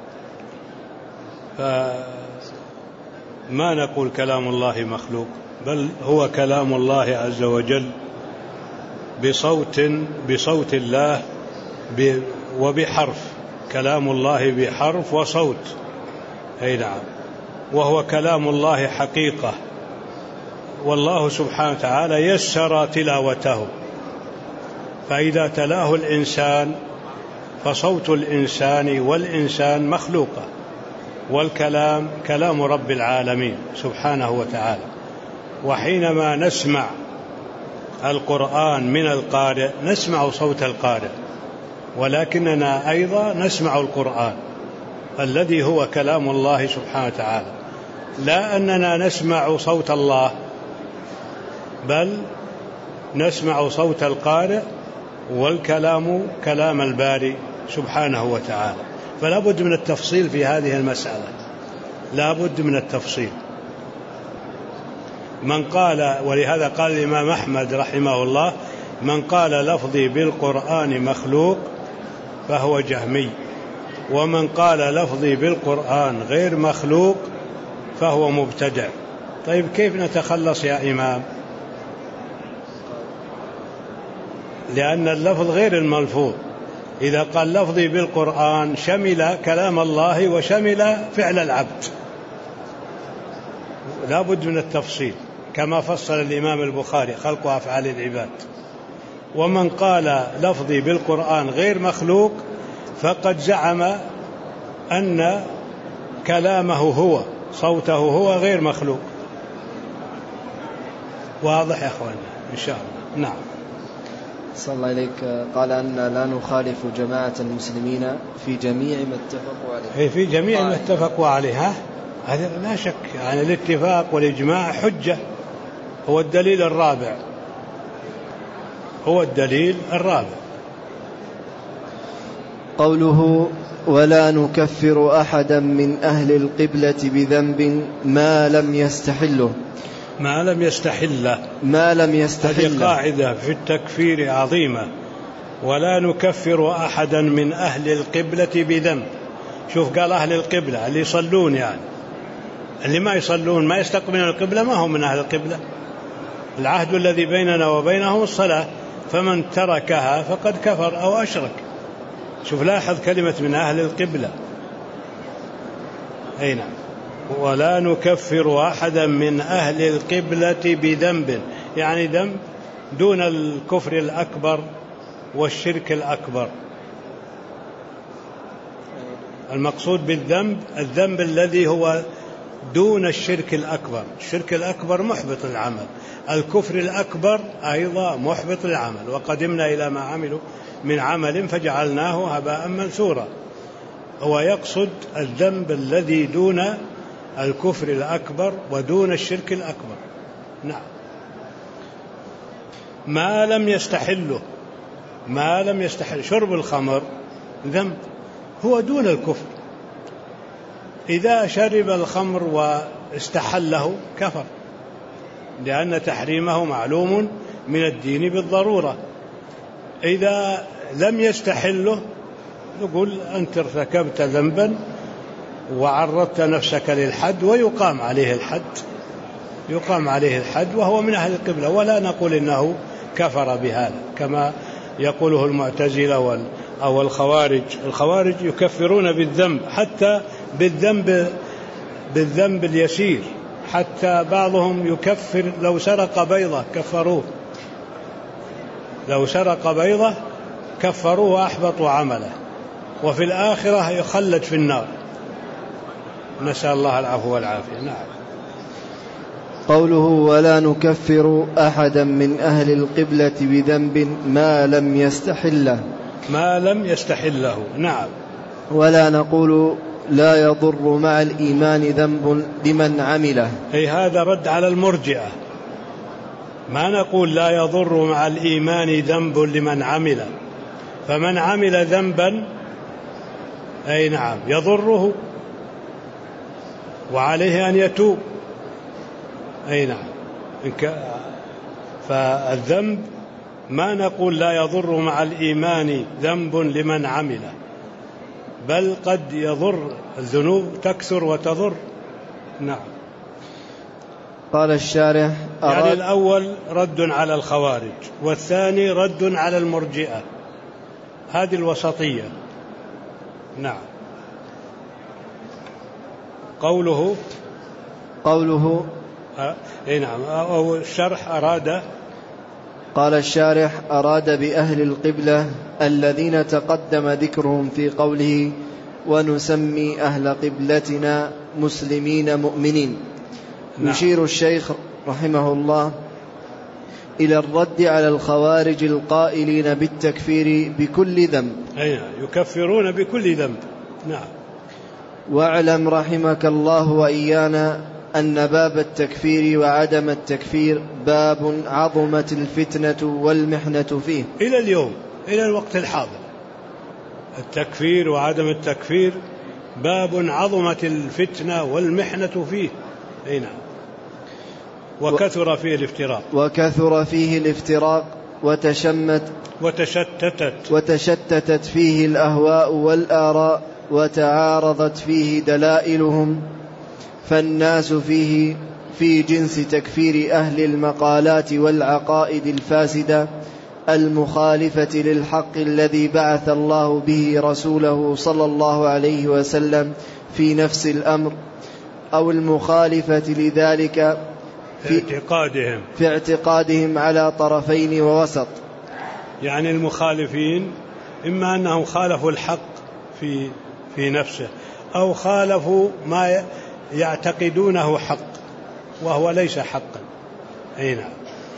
فما نقول كلام الله مخلوق، بل هو كلام الله عز وجل بصوت بصوت الله وبحرف، كلام الله بحرف وصوت. أي نعم. وهو كلام الله حقيقة، والله سبحانه وتعالى يسر تلاوته، فإذا تلاه الإنسان فصوت الإنسان والإنسان مخلوقة، والكلام كلام رب العالمين سبحانه وتعالى. وحينما نسمع القرآن من القارئ نسمع صوت القارئ، ولكننا أيضا نسمع القرآن الذي هو كلام الله سبحانه وتعالى، لا أننا نسمع صوت الله، بل نسمع صوت القارئ، والكلام كلام الباري سبحانه وتعالى. فلا بد من التفصيل في هذه المسألة، لا بد من التفصيل. من قال، ولهذا قال الإمام أحمد رحمه الله: من قال لفظي بالقرآن مخلوق فهو جهمي، ومن قال لفظي بالقرآن غير مخلوق فهو مبتدع. طيب كيف نتخلص يا إمام؟ لأن اللفظ غير الملفوظ. إذا قال لفظي بالقرآن شمل كلام الله وشمل فعل العبد، لا بد من التفصيل كما فصل الإمام البخاري: خلق أفعال العباد. ومن قال لفظي بالقرآن غير مخلوق فقد زعم أن كلامه هو صوته هو غير مخلوق. واضح يا أخوانا إن شاء الله؟ نعم. صلى الله عليك. قال أن لا نخالف جماعة المسلمين في جميع ما اتفقوا عليه. في جميع ما اتفقوا عليه، هذا لا شك. يعني الاتفاق والإجماع حجة. هو الدليل الرابع، هو الدليل الرابع. قوله: ولا نكفر أحدا من أهل القبلة بذنب ما لم يستحله. ما لم يستحله ما لم يستحله هذه قاعدة في التكفير عظيمة. ولا نكفر أحدا من أهل القبلة بذنب. شوف، قال أهل القبلة اللي يصلون، يعني اللي ما يصلون ما يستقبلون القبلة ما هم من أهل القبلة. العهد الذي بيننا وبينهم الصلاة، فمن تركها فقد كفر أو أشرك. شوف، لاحظ كلمة من أهل القبلة. أي نعم. ولا نكفر أحدا من أهل القبلة بذنب، يعني ذنب دون الكفر الأكبر والشرك الأكبر. المقصود بالذنب الذنب الذي هو دون الشرك الأكبر. الشرك الأكبر محبط العمل، الكفر الأكبر أيضا محبط العمل. وقدمنا إلى ما عملوا من عمل فجعلناه هباء منثورا. هو يقصد الذنب الذي دون الكفر الأكبر ودون الشرك الأكبر. نعم. ما لم يستحله، ما لم يستحل. شرب الخمر ذنب هو دون الكفر. إذا شرب الخمر واستحله كفر، لأن تحريمه معلوم من الدين بالضرورة. إذا لم يستحله نقول أنت ارتكبت ذنبا وعرضت نفسك للحد، ويقام عليه الحد، يقام عليه الحد وهو من أهل القبلة. ولا نقول إنه كفر بهذا كما يقوله المعتزلة أو الخوارج. الخوارج يكفرون بالذنب، حتى بالذنب بالذنب اليسير. حتى بعضهم يكفر لو سرق بيضة كفروه، لو سرق بيضة كفروه وأحبطوا عمله، وفي الآخرة يخلد في النار، نسأل الله العفو والعافية. نعم. قوله: ولا نكفر أحدا من أهل القبلة بذنب ما لم يستحله. ما لم يستحله. نعم. ولا نقول لا يضر مع الإيمان ذنب لمن عمله. أي هذا رد على المرجئة. ما نقول لا يضر مع الإيمان ذنب لمن عمل، فمن عمل ذنبا أي نعم يضره وعليه أن يتوب، أي نعم. فالذنب ما نقول لا يضر مع الإيمان ذنب لمن عمل، بل قد يضر، الذنوب تكثر وتضر. نعم. قال الشارح يعني الأول رد على الخوارج، والثاني رد على المرجئة، هذه الوسطية. نعم. قوله قوله أه نعم أو الشرح أراد. قال الشارح أراد بأهل القبلة الذين تقدم ذكرهم في قوله ونسمي أهل قبلتنا مسلمين مؤمنين. نعم. يشير الشيخ رحمه الله إلى الرد على الخوارج القائلين بالتكفير بكل ذنب، أي يكفرون بكل ذنب. نعم. واعلم رحمك الله وإيانا أن باب التكفير وعدم التكفير باب عظمت الفتنة والمحنة فيه إلى اليوم، إلى الوقت الحاضر. التكفير وعدم التكفير باب عظمت الفتنة والمحنة فيه. أي نعم. وكثر فيه الافتراق وكثر فيه الافتراق وتشمت وتشتتت وتشتتت فيه الأهواء والآراء وتعارضت فيه دلائلهم، فالناس فيه في جنس تكفير أهل المقالات والعقائد الفاسدة المخالفة للحق الذي بعث الله به رسوله صلى الله عليه وسلم في نفس الأمر، أو المخالفة لذلك في اعتقادهم في اعتقادهم على طرفين ووسط. يعني المخالفين إما أنهم خالفوا الحق في في نفسه، أو خالفوا ما يعتقدونه حق وهو ليس حقا. أي نعم.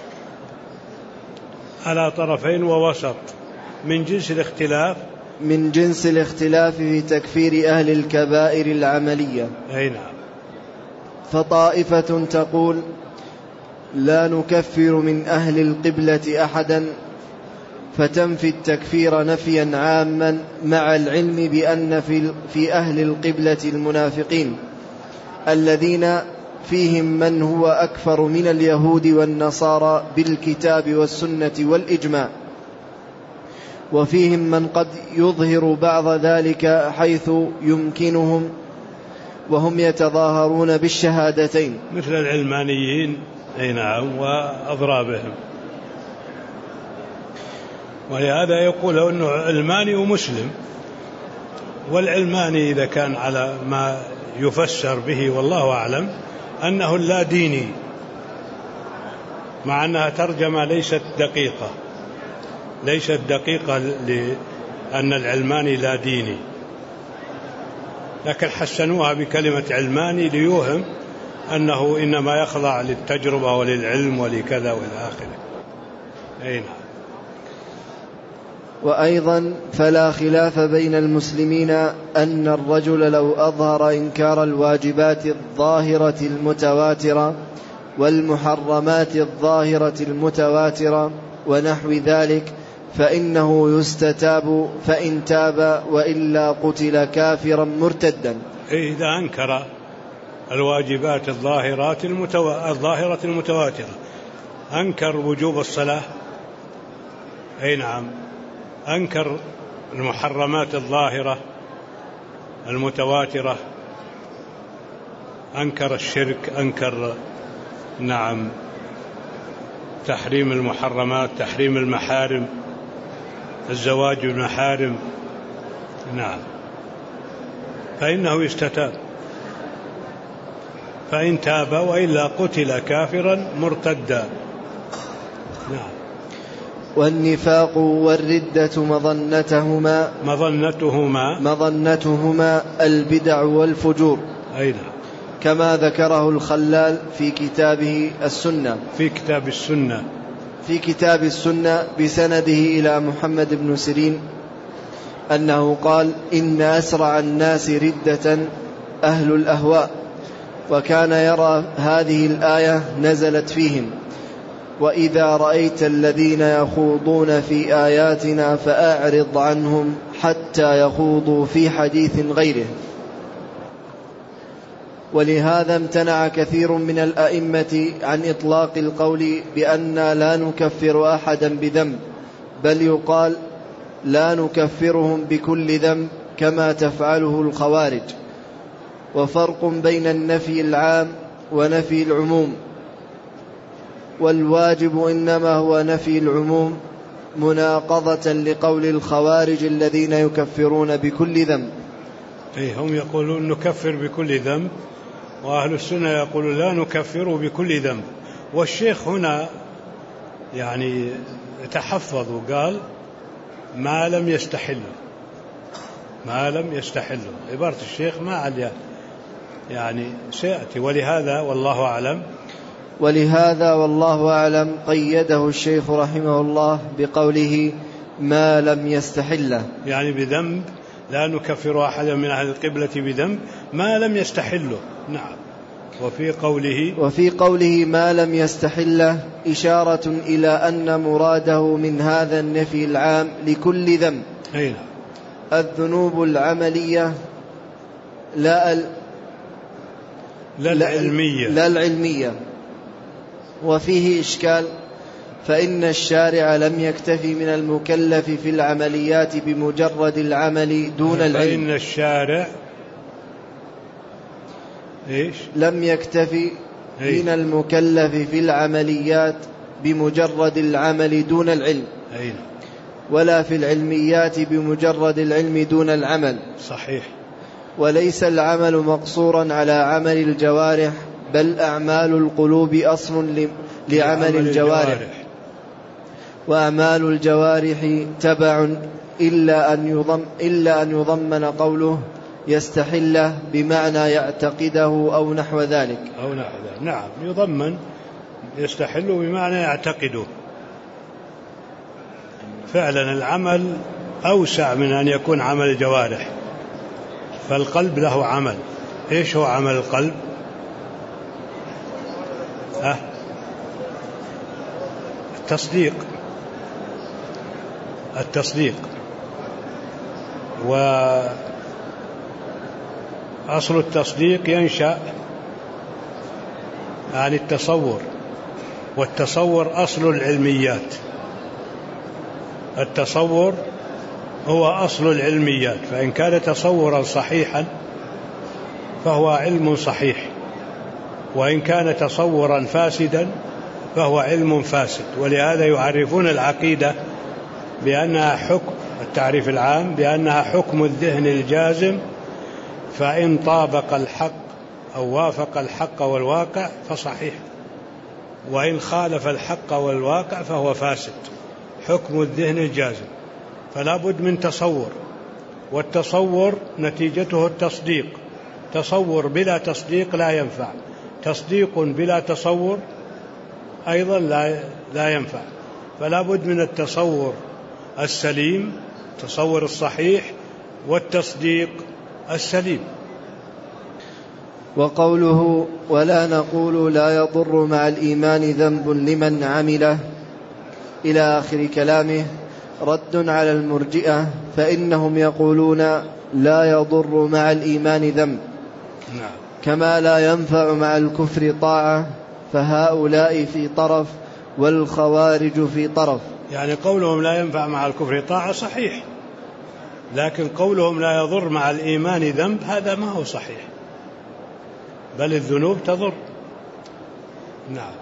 على طرفين ووسط من جنس الاختلاف من جنس الاختلاف في تكفير أهل الكبائر العملية. أي نعم. فطائفة تقول لا نكفر من أهل القبلة أحدا، فتنفي التكفير نفيا عاما مع العلم بأن في أهل القبلة المنافقين الذين فيهم من هو أكفر من اليهود والنصارى بالكتاب والسنة والإجماع، وفيهم من قد يظهر بعض ذلك حيث يمكنهم وهم يتظاهرون بالشهادتين مثل العلمانيين. أي نعم. وأضرابهم. ولهذا يقول أنه علماني ومسلم، والعلماني إذا كان على ما يفسر به والله أعلم أنه لا ديني، مع أنها ترجمة ليست دقيقة ليست دقيقة لأن العلماني لا ديني، لكن حسنوها بكلمة علماني ليوهم أنه إنما يخضع للتجربة وللعلم ولكذا وإلى آخره. أي نعم. وأيضا فلا خلاف بين المسلمين أن الرجل لو أظهر إنكار الواجبات الظاهرة المتواترة والمحرمات الظاهرة المتواترة ونحو ذلك فإنه يستتاب، فإن تاب وإلا قتل كافرا مرتدا. إذا أنكر الواجبات الظاهرات المتو... الظاهرة المتواترة، أنكر وجوب الصلاة. أي نعم. أنكر المحرمات الظاهرة المتواترة، أنكر الشرك، أنكر نعم تحريم المحرمات، تحريم المحارم، الزواج بالمحارم. نعم. فإنه يستتاب، فإن تاب وإلا قتل كافرا مرتدا. نعم. والنفاق والردة مظنتهما مظنتهما مظنتهما البدع والفجور. أي نعم. كما ذكره الخلال في كتابه السنة في كتاب السنة في كتاب السنة بسنده إلى محمد بن سيرين أنه قال إن أسرع الناس ردة أهل الأهواء، وكان يرى هذه الآية نزلت فيهم، وإذا رأيت الذين يخوضون في آياتنا فأعرض عنهم حتى يخوضوا في حديث غيره. ولهذا امتنع كثير من الأئمة عن إطلاق القول بأننا لا نكفر أحدا بذنب، بل يقال لا نكفرهم بكل ذنب كما تفعله الخوارج. وفرق بين النفي العام ونفي العموم، والواجب إنما هو نفي العموم مناقضة لقول الخوارج الذين يكفرون بكل ذنب. أي هم يقولون نكفر بكل ذنب، وأهل السنة يقولون لا نكفر بكل ذنب. والشيخ هنا يعني تحفظ وقال ما لم يستحل، ما لم يستحل. عبارة الشيخ ما عليها يعني سيأتي. ولهذا والله أعلم ولهذا والله أعلم قيده الشيخ رحمه الله بقوله ما لم يستحله، يعني بذنب لا نكفر أحدا من أهل القبلة بذنب ما لم يستحله. نعم. وفي قوله وفي قوله ما لم يستحله إشارة إلى أن مراده من هذا النفي العام لكل ذنب هنا الذنوب العملية لا ال... لا العلمية لا العلمية. وفيه إشكال، فإن الشارع لم يكتفي من المكلف في العمليات بمجرد العمل دون العلم. فإن الشارع إيش؟ لم يكتفي من المكلف في العمليات بمجرد العمل دون العلم، أين؟ ولا في العلميات بمجرد العلم دون العمل. صحيح. وليس العمل مقصورا على عمل الجوارح، بل أعمال القلوب أصل لعمل الجوارح، وأعمال الجوارح تبع إلا أن يضم إلا أن يضمن قوله يستحله بمعنى يعتقده أو نحو ذلك. أو نحو ذلك. نعم، يضمن يستحله بمعنى يعتقده. فعلا العمل أوسع من أن يكون عمل الجوارح، فالقلب له عمل. إيش هو عمل القلب؟ أه؟ التصديق التصديق وأصل التصديق ينشأ عن التصور، والتصور أصل العلميات. التصور هو أصل العلميات، فإن كان تصورا صحيحا فهو علم صحيح، وإن كان تصورا فاسدا فهو علم فاسد. ولهذا يعرفون العقيدة بأنها حكم، التعريف العام بأنها حكم الذهن الجازم، فإن طابق الحق أو وافق الحق والواقع فصحيح، وإن خالف الحق والواقع فهو فاسد. حكم الذهن الجازم، فلا بد من تصور، والتصور نتيجته التصديق. تصور بلا تصديق لا ينفع، تصديق بلا تصور أيضا لا لا ينفع. فلا بد من التصور السليم، التصور الصحيح، والتصديق السليم. وقوله ولا نقول لا يضر مع الإيمان ذنب لمن عمله إلى آخر كلامه رد على المرجئة، فإنهم يقولون لا يضر مع الإيمان ذنب كما لا ينفع مع الكفر طاعة، فهؤلاء في طرف والخوارج في طرف. يعني قولهم لا ينفع مع الكفر طاعة صحيح، لكن قولهم لا يضر مع الإيمان ذنب هذا ما هو صحيح، بل الذنوب تضر. نعم.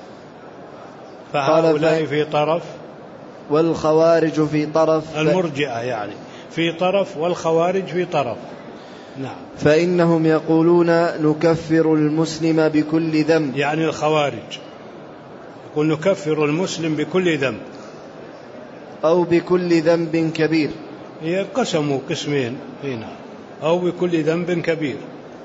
فهؤلاء في طرف والخوارج في طرف، المرجئة يعني في طرف والخوارج في طرف. نعم. فإنهم يقولون نكفر المسلم بكل ذنب، يعني الخوارج يقول نكفر المسلم بكل ذنب أو بكل ذنب كبير. يقسموا قسمين هنا، أو بكل ذنب كبير.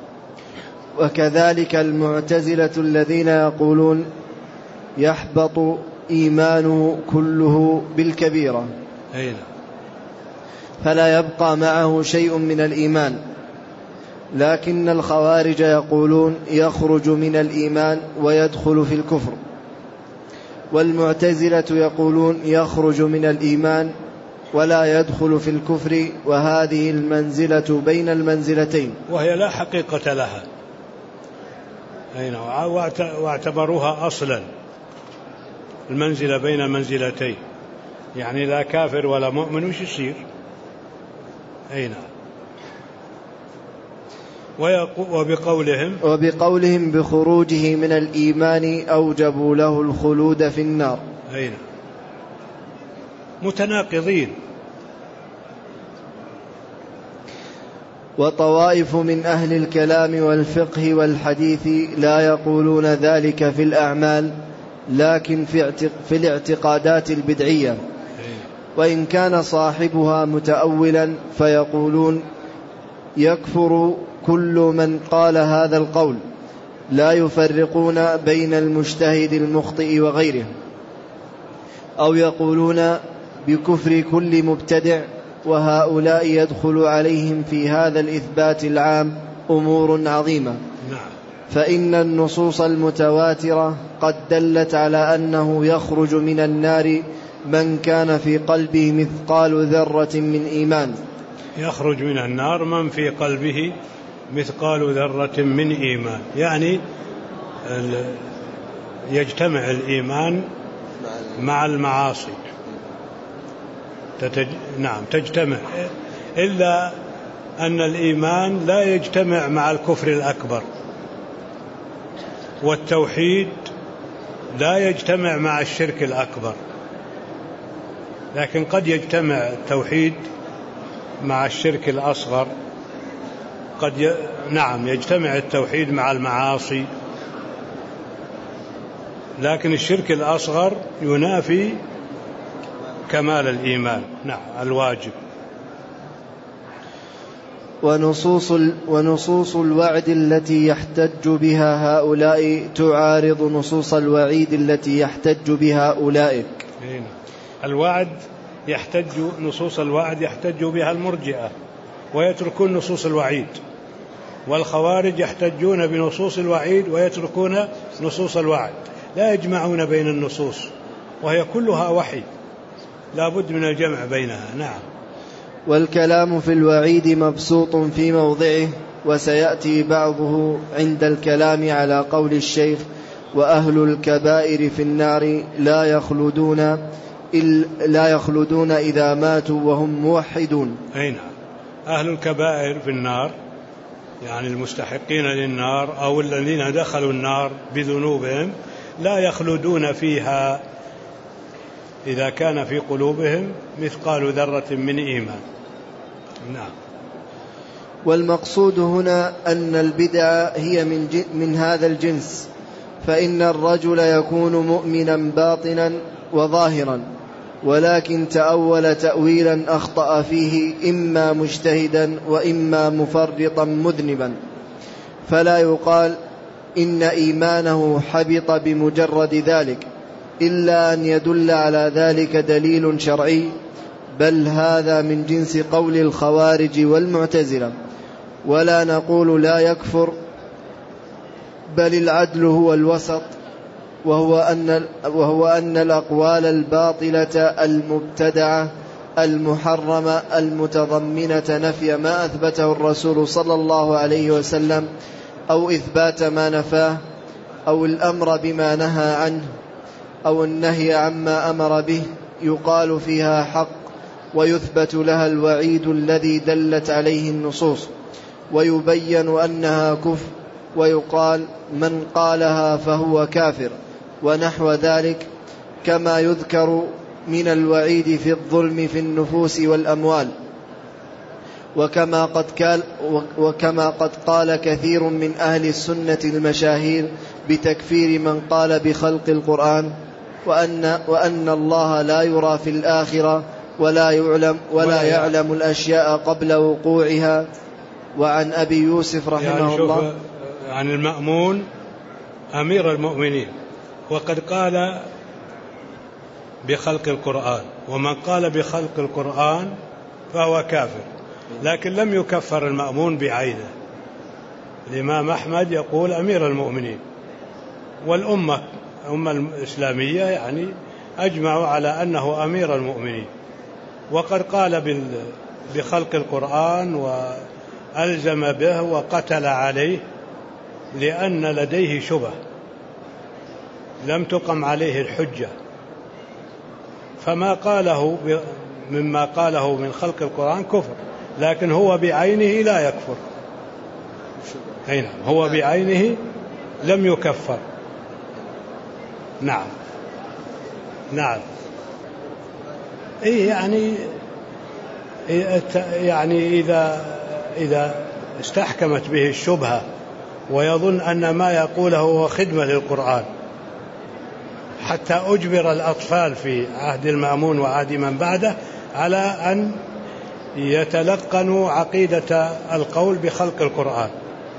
وكذلك المعتزلة الذين يقولون يحبط إيمانه كله بالكبيرة، هنا فلا يبقى معه شيء من الإيمان. لكن الخوارج يقولون يخرج من الإيمان ويدخل في الكفر، والمعتزلة يقولون يخرج من الإيمان ولا يدخل في الكفر، وهذه المنزلة بين المنزلتين، وهي لا حقيقة لها، واعتبروها أصلا المنزلة بين المنزلتين، يعني لا كافر ولا مؤمن وش يصير؟ أين وبقولهم وبقولهم بخروجه من الإيمان أوجبوا له الخلود في النار. أين متناقضين. وطوائف من أهل الكلام والفقه والحديث لا يقولون ذلك في الأعمال، لكن في الاعتقادات البدعية، وإن كان صاحبها متأولا فيقولون يكفر كل من قال هذا القول، لا يفرقون بين المجتهد المخطئ وغيره، أو يقولون بكفر كل مبتدع، وهؤلاء يدخل عليهم في هذا الإثبات العام أمور عظيمة. فإن النصوص المتواترة قد دلت على أنه يخرج من النار من كان في قلبه مثقال ذرة من إيمان. يخرج من النار من في قلبه مثقال ذرة من إيمان، يعني يجتمع الإيمان مع المعاصي، تتج... نعم تجتمع، إلا أن الإيمان لا يجتمع مع الكفر الأكبر، والتوحيد لا يجتمع مع الشرك الأكبر، لكن قد يجتمع التوحيد مع الشرك الأصغر، قد ي... نعم يجتمع التوحيد مع المعاصي، لكن الشرك الأصغر ينافي كمال الإيمان، نعم الواجب. ونصوص, ال... ونصوص الوعد التي يحتج بها هؤلاء تعارض نصوص الوعيد التي يحتج بها أولئك. الوعد يحتج نصوص الوعد يحتج بها المرجئة ويتركون نصوص الوعيد، والخوارج يحتجون بنصوص الوعيد ويتركون نصوص الوعد، لا يجمعون بين النصوص، وهي كلها وحي، لا بد من الجمع بينها. نعم. والكلام في الوعيد مبسوط في موضعه، وسيأتي بعضه عند الكلام على قول الشيخ وأهل الكبائر في النار لا يخلدون لا يخلدون إذا ماتوا وهم موحدون. أين أهل الكبائر في النار؟ يعني المستحقين للنار أو الذين دخلوا النار بذنوبهم لا يخلدون فيها إذا كان في قلوبهم مثقال ذرة من إيمان. نعم. والمقصود هنا أن البدع هي من, من هذا الجنس، فإن الرجل يكون مؤمنا باطنا وظاهرا، ولكن تأول تأويلا أخطأ فيه إما مجتهدا وإما مفرطا مذنبا، فلا يقال إن إيمانه حبط بمجرد ذلك، إلا أن يدل على ذلك دليل شرعي، بل هذا من جنس قول الخوارج والمعتزلة. ولا نقول لا يكفر، بل العدل هو الوسط، وهو أن, وهو أن الأقوال الباطلة المبتدعة المحرمة المتضمنة نفي ما أثبته الرسول صلى الله عليه وسلم أو إثبات ما نفاه أو الأمر بما نهى عنه أو النهي عما أمر به يقال فيها حق، ويثبت لها الوعيد الذي دلت عليه النصوص، ويبين أنها كفر، ويقال من قالها فهو كافر ونحو ذلك، كما يذكر من الوعيد في الظلم في النفوس والأموال. وكما قد قال, وكما قد قال كثير من أهل السنة المشاهير بتكفير من قال بخلق القرآن، وأن, وأن الله لا يرى في الآخرة ولا يعلم, ولا يعلم الأشياء قبل وقوعها. وعن أبي يوسف رحمه يعني الله عن المأمون أمير المؤمنين، وقد قال بخلق القرآن، ومن قال بخلق القرآن فهو كافر، لكن لم يكفر المأمون بعينه. الإمام أحمد يقول أمير المؤمنين، والأمة الأمة الإسلامية يعني أجمعوا على أنه أمير المؤمنين، وقد قال بخلق القرآن وألزم به وقتل عليه لأن لديه شبه لم تقم عليه الحجة، فما قاله مما قاله من خلق القرآن كفر، لكن هو بعينه لا يكفر. أي نعم، هو بعينه لم يكفر. نعم نعم. إيه يعني يعني إذا إذا استحكمت به الشبهة ويظن أن ما يقوله هو خدمة للقرآن، حتى أجبر الأطفال في عهد المأمون وعهد من بعده على أن يتلقنوا عقيدة القول بخلق القرآن،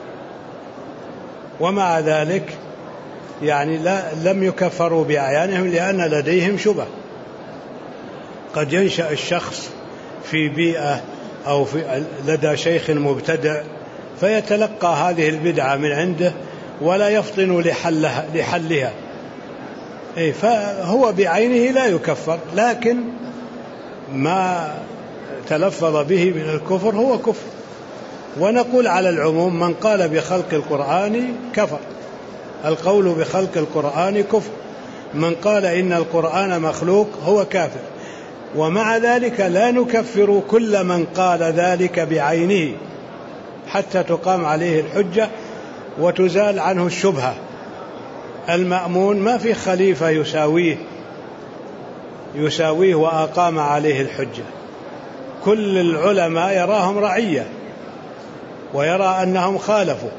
ومع ذلك يعني لا لم يكفروا بأعيانهم لأن لديهم شبه. قد ينشأ الشخص في بيئة أو في لدى شيخ مبتدع فيتلقى هذه البدعة من عنده ولا يفطن لحلها, لحلها. أي فهو بعينه لا يكفر، لكن ما تلفظ به من الكفر هو كفر. ونقول على العموم من قال بخلق القرآن كفر، القول بخلق القرآن كفر، من قال إن القرآن مخلوق هو كافر. ومع ذلك لا نكفر كل من قال ذلك بعينه حتى تقام عليه الحجة وتزال عنه الشبهة. المأمون ما في خليفة يساويه يساويه وأقام عليه الحجة، كل العلماء يراهم رعية ويرى أنهم خالفوا،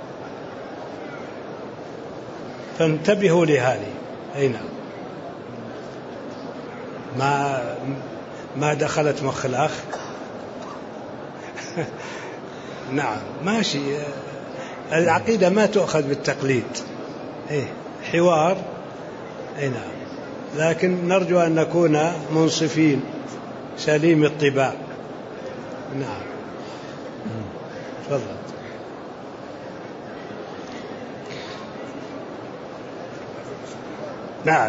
فانتبهوا لهذه. أي نعم. ما ما دخلت مخ الأخ. نعم ماشي. العقيدة ما تؤخذ بالتقليد، إيه حوار. أي نعم، لكن نرجو أن نكون منصفين سليم الطباع. نعم تفضل. نعم.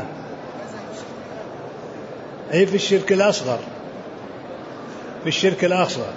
أي في الشرك الأصغر، في الشرك الأصغر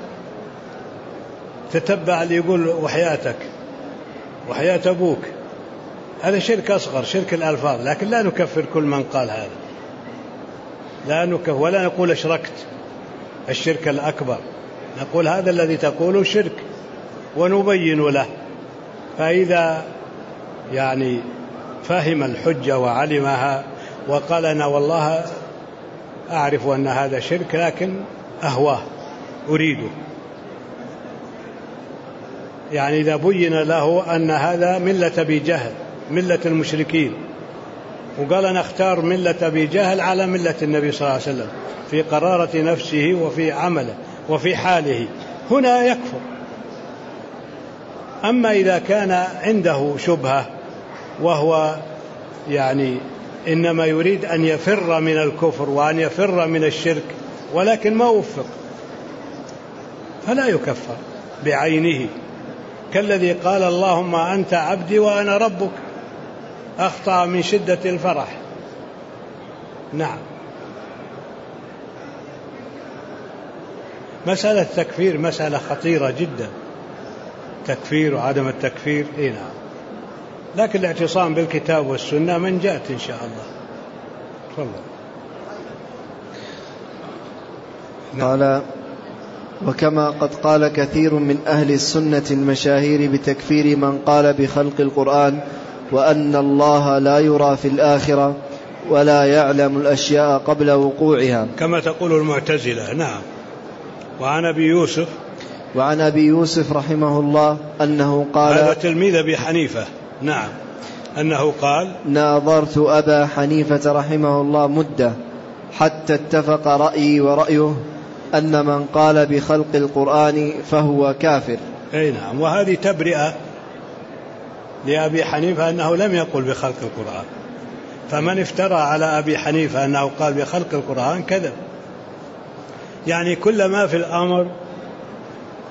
تتبع اللي يقول وحياتك وحياة أبوك، هذا شرك أصغر، شرك الألفاظ، لكن لا نكفر كل من قال هذا، لا نكفر ولا نقول أشركت، الشرك الأكبر نقول هذا الذي تقوله شرك ونبين له. فإذا يعني فهم الحجة وعلمها وقال أنا والله أعرف أن هذا شرك لكن أهواه أريده، يعني إذا بين له أن هذا ملة أبي جهل ملة المشركين وقال أنا اختار ملة أبي جهل على ملة النبي صلى الله عليه وسلم في قرارة نفسه وفي عمله وفي حاله، هنا يكفر. أما إذا كان عنده شبهة وهو يعني إنما يريد أن يفر من الكفر وأن يفر من الشرك ولكن ما وفق فلا يكفر بعينه، كالذي قال اللهم أنت عبدي وأنا ربك، أخطأ من شدة الفرح. نعم. مسألة التكفير مسألة خطيرة جدا، تكفير وعدم التكفير. إيه نعم، لكن الاعتصام بالكتاب والسنة من جاءت إن شاء الله. تفضل. قال وكما قد قال كثير من أهل السنة المشاهير بتكفير من قال بخلق القرآن وأن الله لا يرى في الآخرة ولا يعلم الأشياء قبل وقوعها، كما تقول المعتزلة. نعم. وعن أبي يوسف وعن أبي يوسف رحمه الله أنه قال، هذا تلميذ أبي حنيفة. نعم. أنه قال ناظرت أبا حنيفة رحمه الله مدة حتى اتفق رأيي ورأيه أن من قال بخلق القرآن فهو كافر. أي نعم. وهذه تبرئة لأبي حنيفة أنه لم يقل بخلق القرآن، فمن افترى على أبي حنيفة أنه قال بخلق القرآن كذب. يعني كل ما في الأمر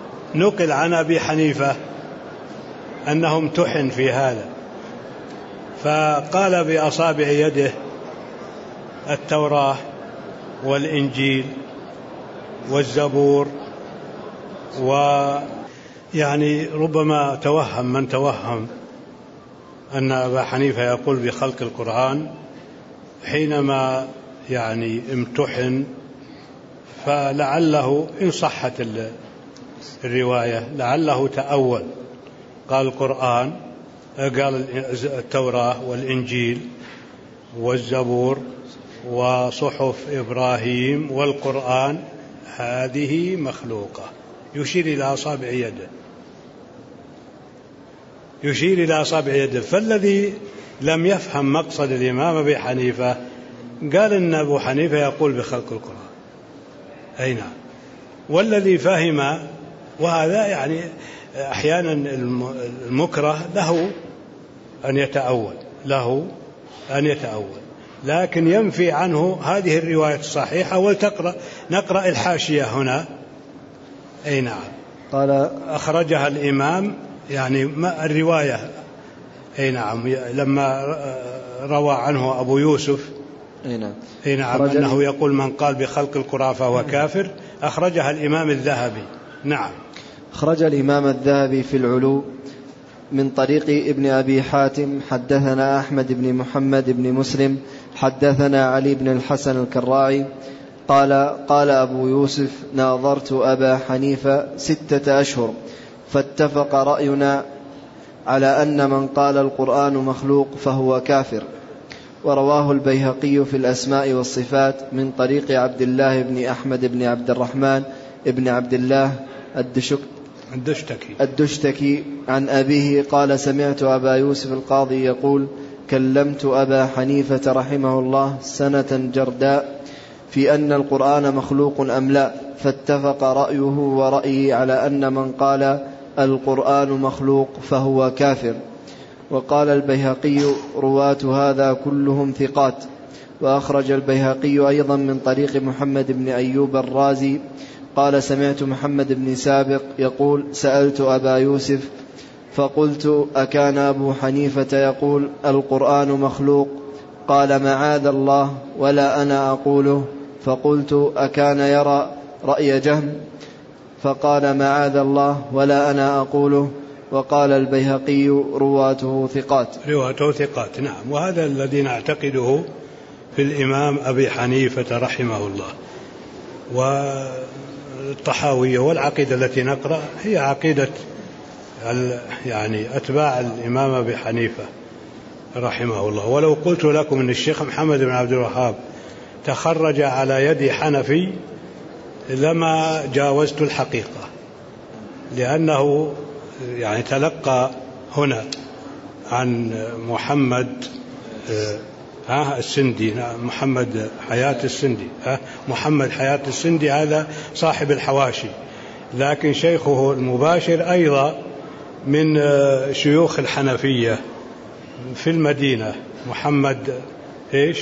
نقل عن أبي حنيفة أنه امتحن في هذا، فقال بأصابع يده التوراة والإنجيل والزبور. ويعني ربما توهم من توهم أن أبا حنيفة يقول بخلق القرآن حينما يعني امتحن، فلعله إن صحت الرواية لعله تأول، قال القرآن، قال التوراة والإنجيل والزبور وصحف إبراهيم والقرآن هذه مخلوقة، يشير إلى أصابع يده، يشير إلى أصابع يده. فالذي لم يفهم مقصد الإمام أبي حنيفة قال إن أبو حنيفة يقول بخلق القرآن. أي نعم. والذي فهم، وهذا يعني أحيانا المكره له أن يتأول، له أن يتأول، لكن ينفي عنه هذه الرواية الصحيحة. ولتقرأ نقرأ الحاشية هنا. أي نعم. قال أخرجها الإمام يعني الرواية. أي نعم. لما روى عنه أبو يوسف أي نعم. أي نعم أنه يقول من قال بخلق القرآن فهو كافر، أخرجها الإمام الذهبي. نعم. أخرج الإمام الذهبي في العلو من طريق ابن أبي حاتم حدثنا أحمد بن محمد بن مسلم حدثنا علي بن الحسن الكراعي قال قال أبو يوسف ناظرت أبا حنيفة ستة أشهر فاتفق رأينا على أن من قال القرآن مخلوق فهو كافر. ورواه البيهقي في الأسماء والصفات من طريق عبد الله بن أحمد بن عبد الرحمن بن عبد الله الدشك الدشتكي الدشتكي عن أبيه قال سمعت أبا يوسف القاضي يقول كلمت أبا حنيفة رحمه الله سنة جرداء في أن القرآن مخلوق أم لا، فاتفق رأيه ورأيي على أن من قال القرآن مخلوق فهو كافر. وقال البيهقي رواة هذا كلهم ثقات. وأخرج البيهقي أيضا من طريق محمد بن أيوب الرازي قال سمعت محمد بن سابق يقول سألت أبا يوسف فقلت أكان أبو حنيفة يقول القرآن مخلوق؟ قال معاذ الله ولا أنا أقوله. فقلت أكان يرى رأي جهم؟ فقال معاذ الله ولا أنا أقوله. وقال البيهقي رواته ثقات. رواته ثقات. نعم. وهذا الذي نعتقده في الإمام أبي حنيفة رحمه الله. والطحاوية والعقيدة التي نقرأ هي عقيدة يعني أتباع الإمام أبي حنيفة رحمه الله. ولو قلت لكم أن الشيخ محمد بن عبد الوهاب تخرج على يد حنفي لما جاوزت الحقيقة، لأنه يعني تلقى هنا عن محمد ها السندي، محمد حياة السندي، ها محمد حياة السندي هذا صاحب الحواشي، لكن شيخه المباشر أيضا من شيوخ الحنفية في المدينة، محمد إيش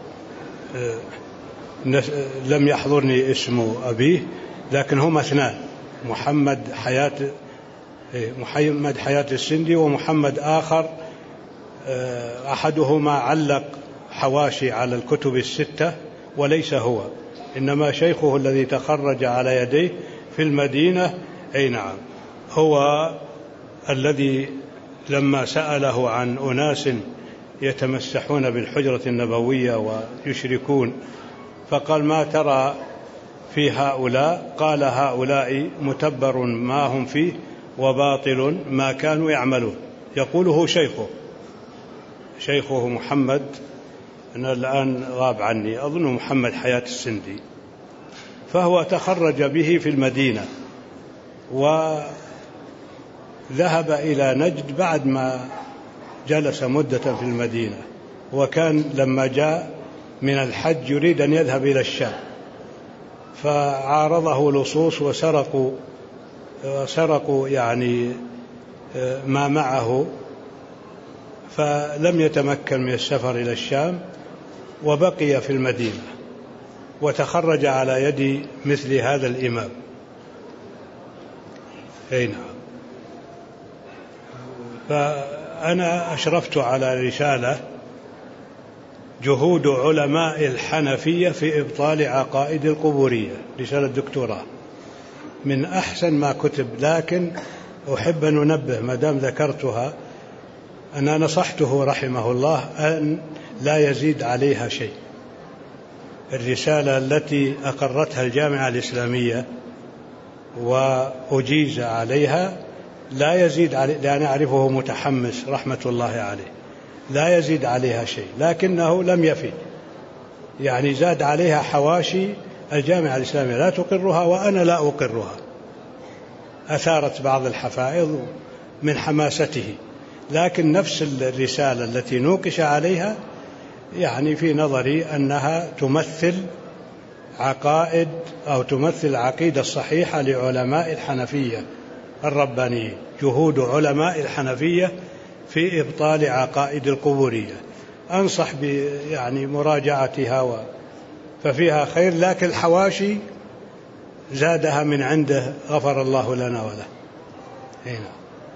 لم يحضرني اسم أبيه، لكن هم اثنان، محمد حياة محمد حياة السندي ومحمد آخر أحدهما علق حواشي على الكتب الستة وليس هو، إنما شيخه الذي تخرج على يديه في المدينة أي نعم هو الذي لما سأله عن أناس يتمسحون بالحجرة النبوية ويشركون فقال ما ترى في هؤلاء؟ قال هؤلاء متبر ما هم فيه وباطل ما كانوا يعملون. يقوله شيخه شيخه محمد، أنا الآن غاب عني، أظن محمد حياة السندي، فهو تخرج به في المدينة وذهب إلى نجد بعد ما جلس مدة في المدينة، وكان لما جاء من الحج يريد أن يذهب إلى الشام، فعارضه لصوص وسرقوا سرقوا يعني ما معه، فلم يتمكن من السفر إلى الشام وبقي في المدينة وتخرج على يد مثل هذا الإمام. أي نعم. أنا أشرفت على رسالة جهود علماء الحنفية في إبطال عقائد القبورية، رسالة دكتوراه، من أحسن ما كتب، لكن أحب أن أنبه ما دام ذكرتها أنا نصحته رحمه الله أن لا يزيد عليها شيء. الرسالة التي أقرتها الجامعة الإسلامية وأجيز عليها لا يزيد عليه، لأن أعرفه متحمس رحمة الله عليه، لا يزيد عليها شيء، لكنه لم يفي، يعني زاد عليها حواشي الجامعة الإسلامية لا تقرها وأنا لا أقرها، أثارت بعض الحفائظ من حماسته، لكن نفس الرسالة التي نوقش عليها يعني في نظري أنها تمثل عقائد أو تمثل العقيدة الصحيحة لعلماء الحنفية الربانيين، جهود علماء الحنفية في إبطال عقائد القبورية. أنصح ب يعني مراجعتها و ففيها خير، لكن الحواشي زادها من عنده غفر الله لنا وله. هنا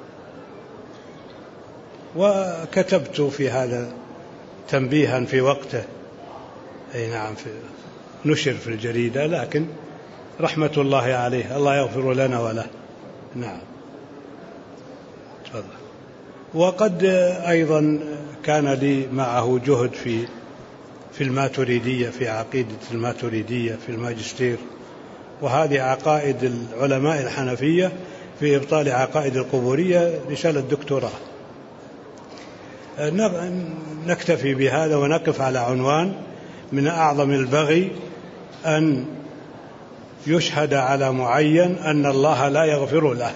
وكتبت في هذا تنبيها في وقته، أي نعم، في نشر في الجريدة، لكن رحمة الله عليه، الله يغفر لنا وله. نعم تفضل. وقد أيضا كان لي معه جهد في في الماتريدية، في عقيدة الماتريدية في الماجستير، وهذه عقائد العلماء الحنفية في إبطال عقائد القبورية، رسالة دكتوراه. نكتفي بهذا ونقف على عنوان: من أعظم البغي أن يشهد على معين أن الله لا يغفر له،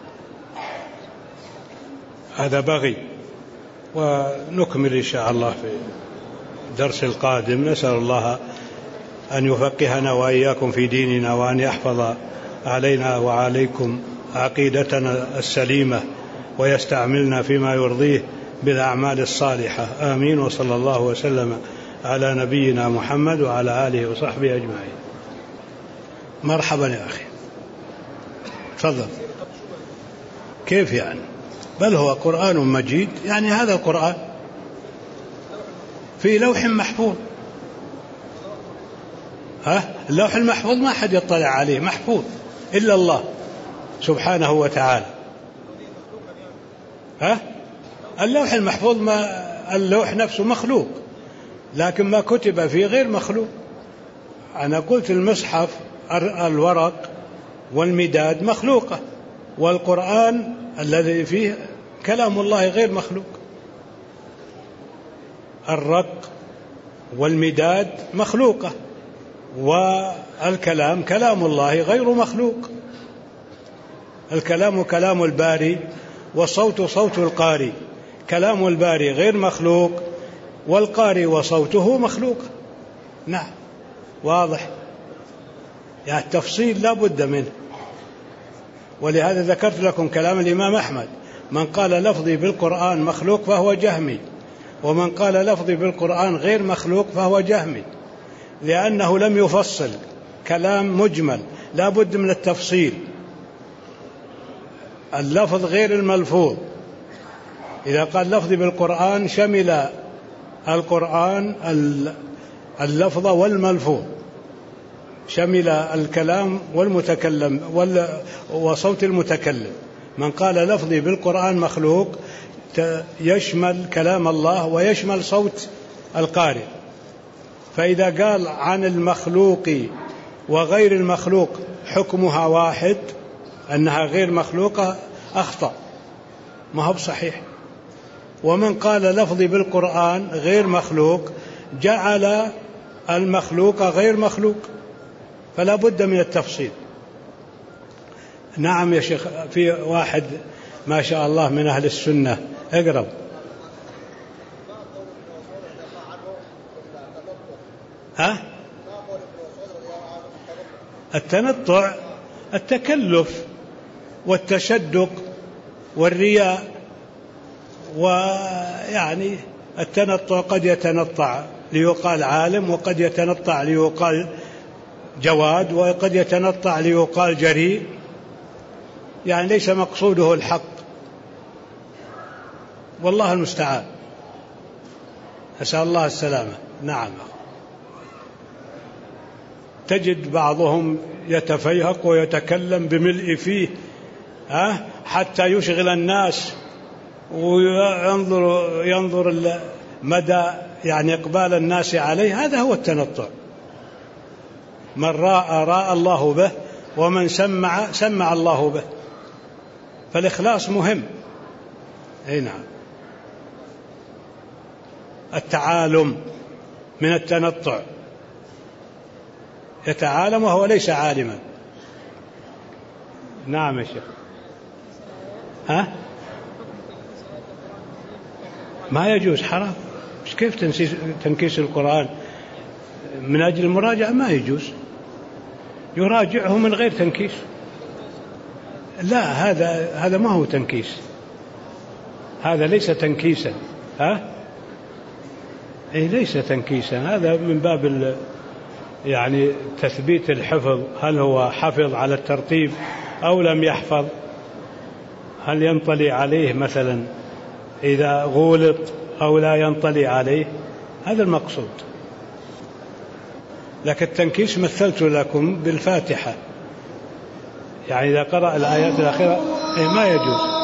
هذا بغي. ونكمل إن شاء الله في الدرس القادم. نسأل الله أن يفقهنا وإياكم في ديننا، وأن يحفظ علينا وعليكم عقيدتنا السليمة، ويستعملنا فيما يرضيه بالأعمال الصالحة، آمين. وصلى الله وسلم على نبينا محمد وعلى آله وصحبه أجمعين. مرحبا يا أخي، تفضل. كيف يعني؟ بل هو قرآن مجيد، يعني هذا القرآن في لوح محفوظ. ها؟ اللوح المحفوظ ما حد يطلع عليه، محفوظ إلا الله سبحانه وتعالى. ها؟ اللوح المحفوظ، ما اللوح نفسه مخلوق، لكن ما كتب فيه غير مخلوق. أنا قلت المصحف الورق والمداد مخلوقة، والقرآن الذي فيه كلام الله غير مخلوق. الرق والمداد مخلوقة، والكلام كلام الله غير مخلوق. الكلام كلام الباري، والصوت صوت القاري. كلام الباري غير مخلوق، والقاري وصوته مخلوق. نعم واضح، يعني التفصيل لا بد منه. ولهذا ذكرت لكم كلام الإمام أحمد: من قال لفظي بالقرآن مخلوق فهو جهمي، ومن قال لفظي بالقرآن غير مخلوق فهو جهمي، لأنه لم يفصل، كلام مجمل لا بد من التفصيل. اللفظ غير الملفوظ. إذا قال لفظي بالقرآن شمل القرآن اللفظ والملفوظ، شمل الكلام والمتكلم وصوت المتكلم. من قال لفظي بالقرآن مخلوق يشمل كلام الله ويشمل صوت القارئ. فإذا قال عن المخلوق وغير المخلوق حكمها واحد، أنها غير مخلوقة، أخطأ، ما هو بصحيح. ومن قال لفظي بالقرآن غير مخلوق جعل المخلوق غير مخلوق، فلا بد من التفصيل. نعم يا شيخ، في واحد ما شاء الله من أهل السنة، اقرب. ها؟ التنطع التكلف والتشدق والرياء، ويعني التنطع قد يتنطع ليقال عالم، وقد يتنطع ليقال جواد، وقد يتنطع ليقال جريء، يعني ليس مقصوده الحق. والله المستعان، أسأل الله السلامة. نعم. تجد بعضهم يتفيهق ويتكلم بملء فيه ها حتى يشغل الناس وينظر ينظر مدى يعني إقبال الناس عليه. هذا هو التنطع. من راى راى الله به، ومن سمع سمع الله به. فالإخلاص مهم. أي نعم. التعالم من التنطع، يتعالم وهو ليس عالما. نعم يا شيخ. ها ما يجوز، حرام. مش كيف تنكيس القرآن من أجل المراجعة؟ ما يجوز. يراجعه من غير تنكيس. لا، هذا هذا ما هو تنكيس، هذا ليس تنكيسا. ها إيه ليس تنكيسا، هذا من باب يعني تثبيت الحفظ. هل هو حفظ على الترتيب أو لم يحفظ؟ هل ينطلي عليه مثلا إذا غولط أو لا ينطلي عليه؟ هذا المقصود. لكن التنكيس مثلت لكم بالفاتحة، يعني إذا قرأ الآيات الأخيرة ما يجوز.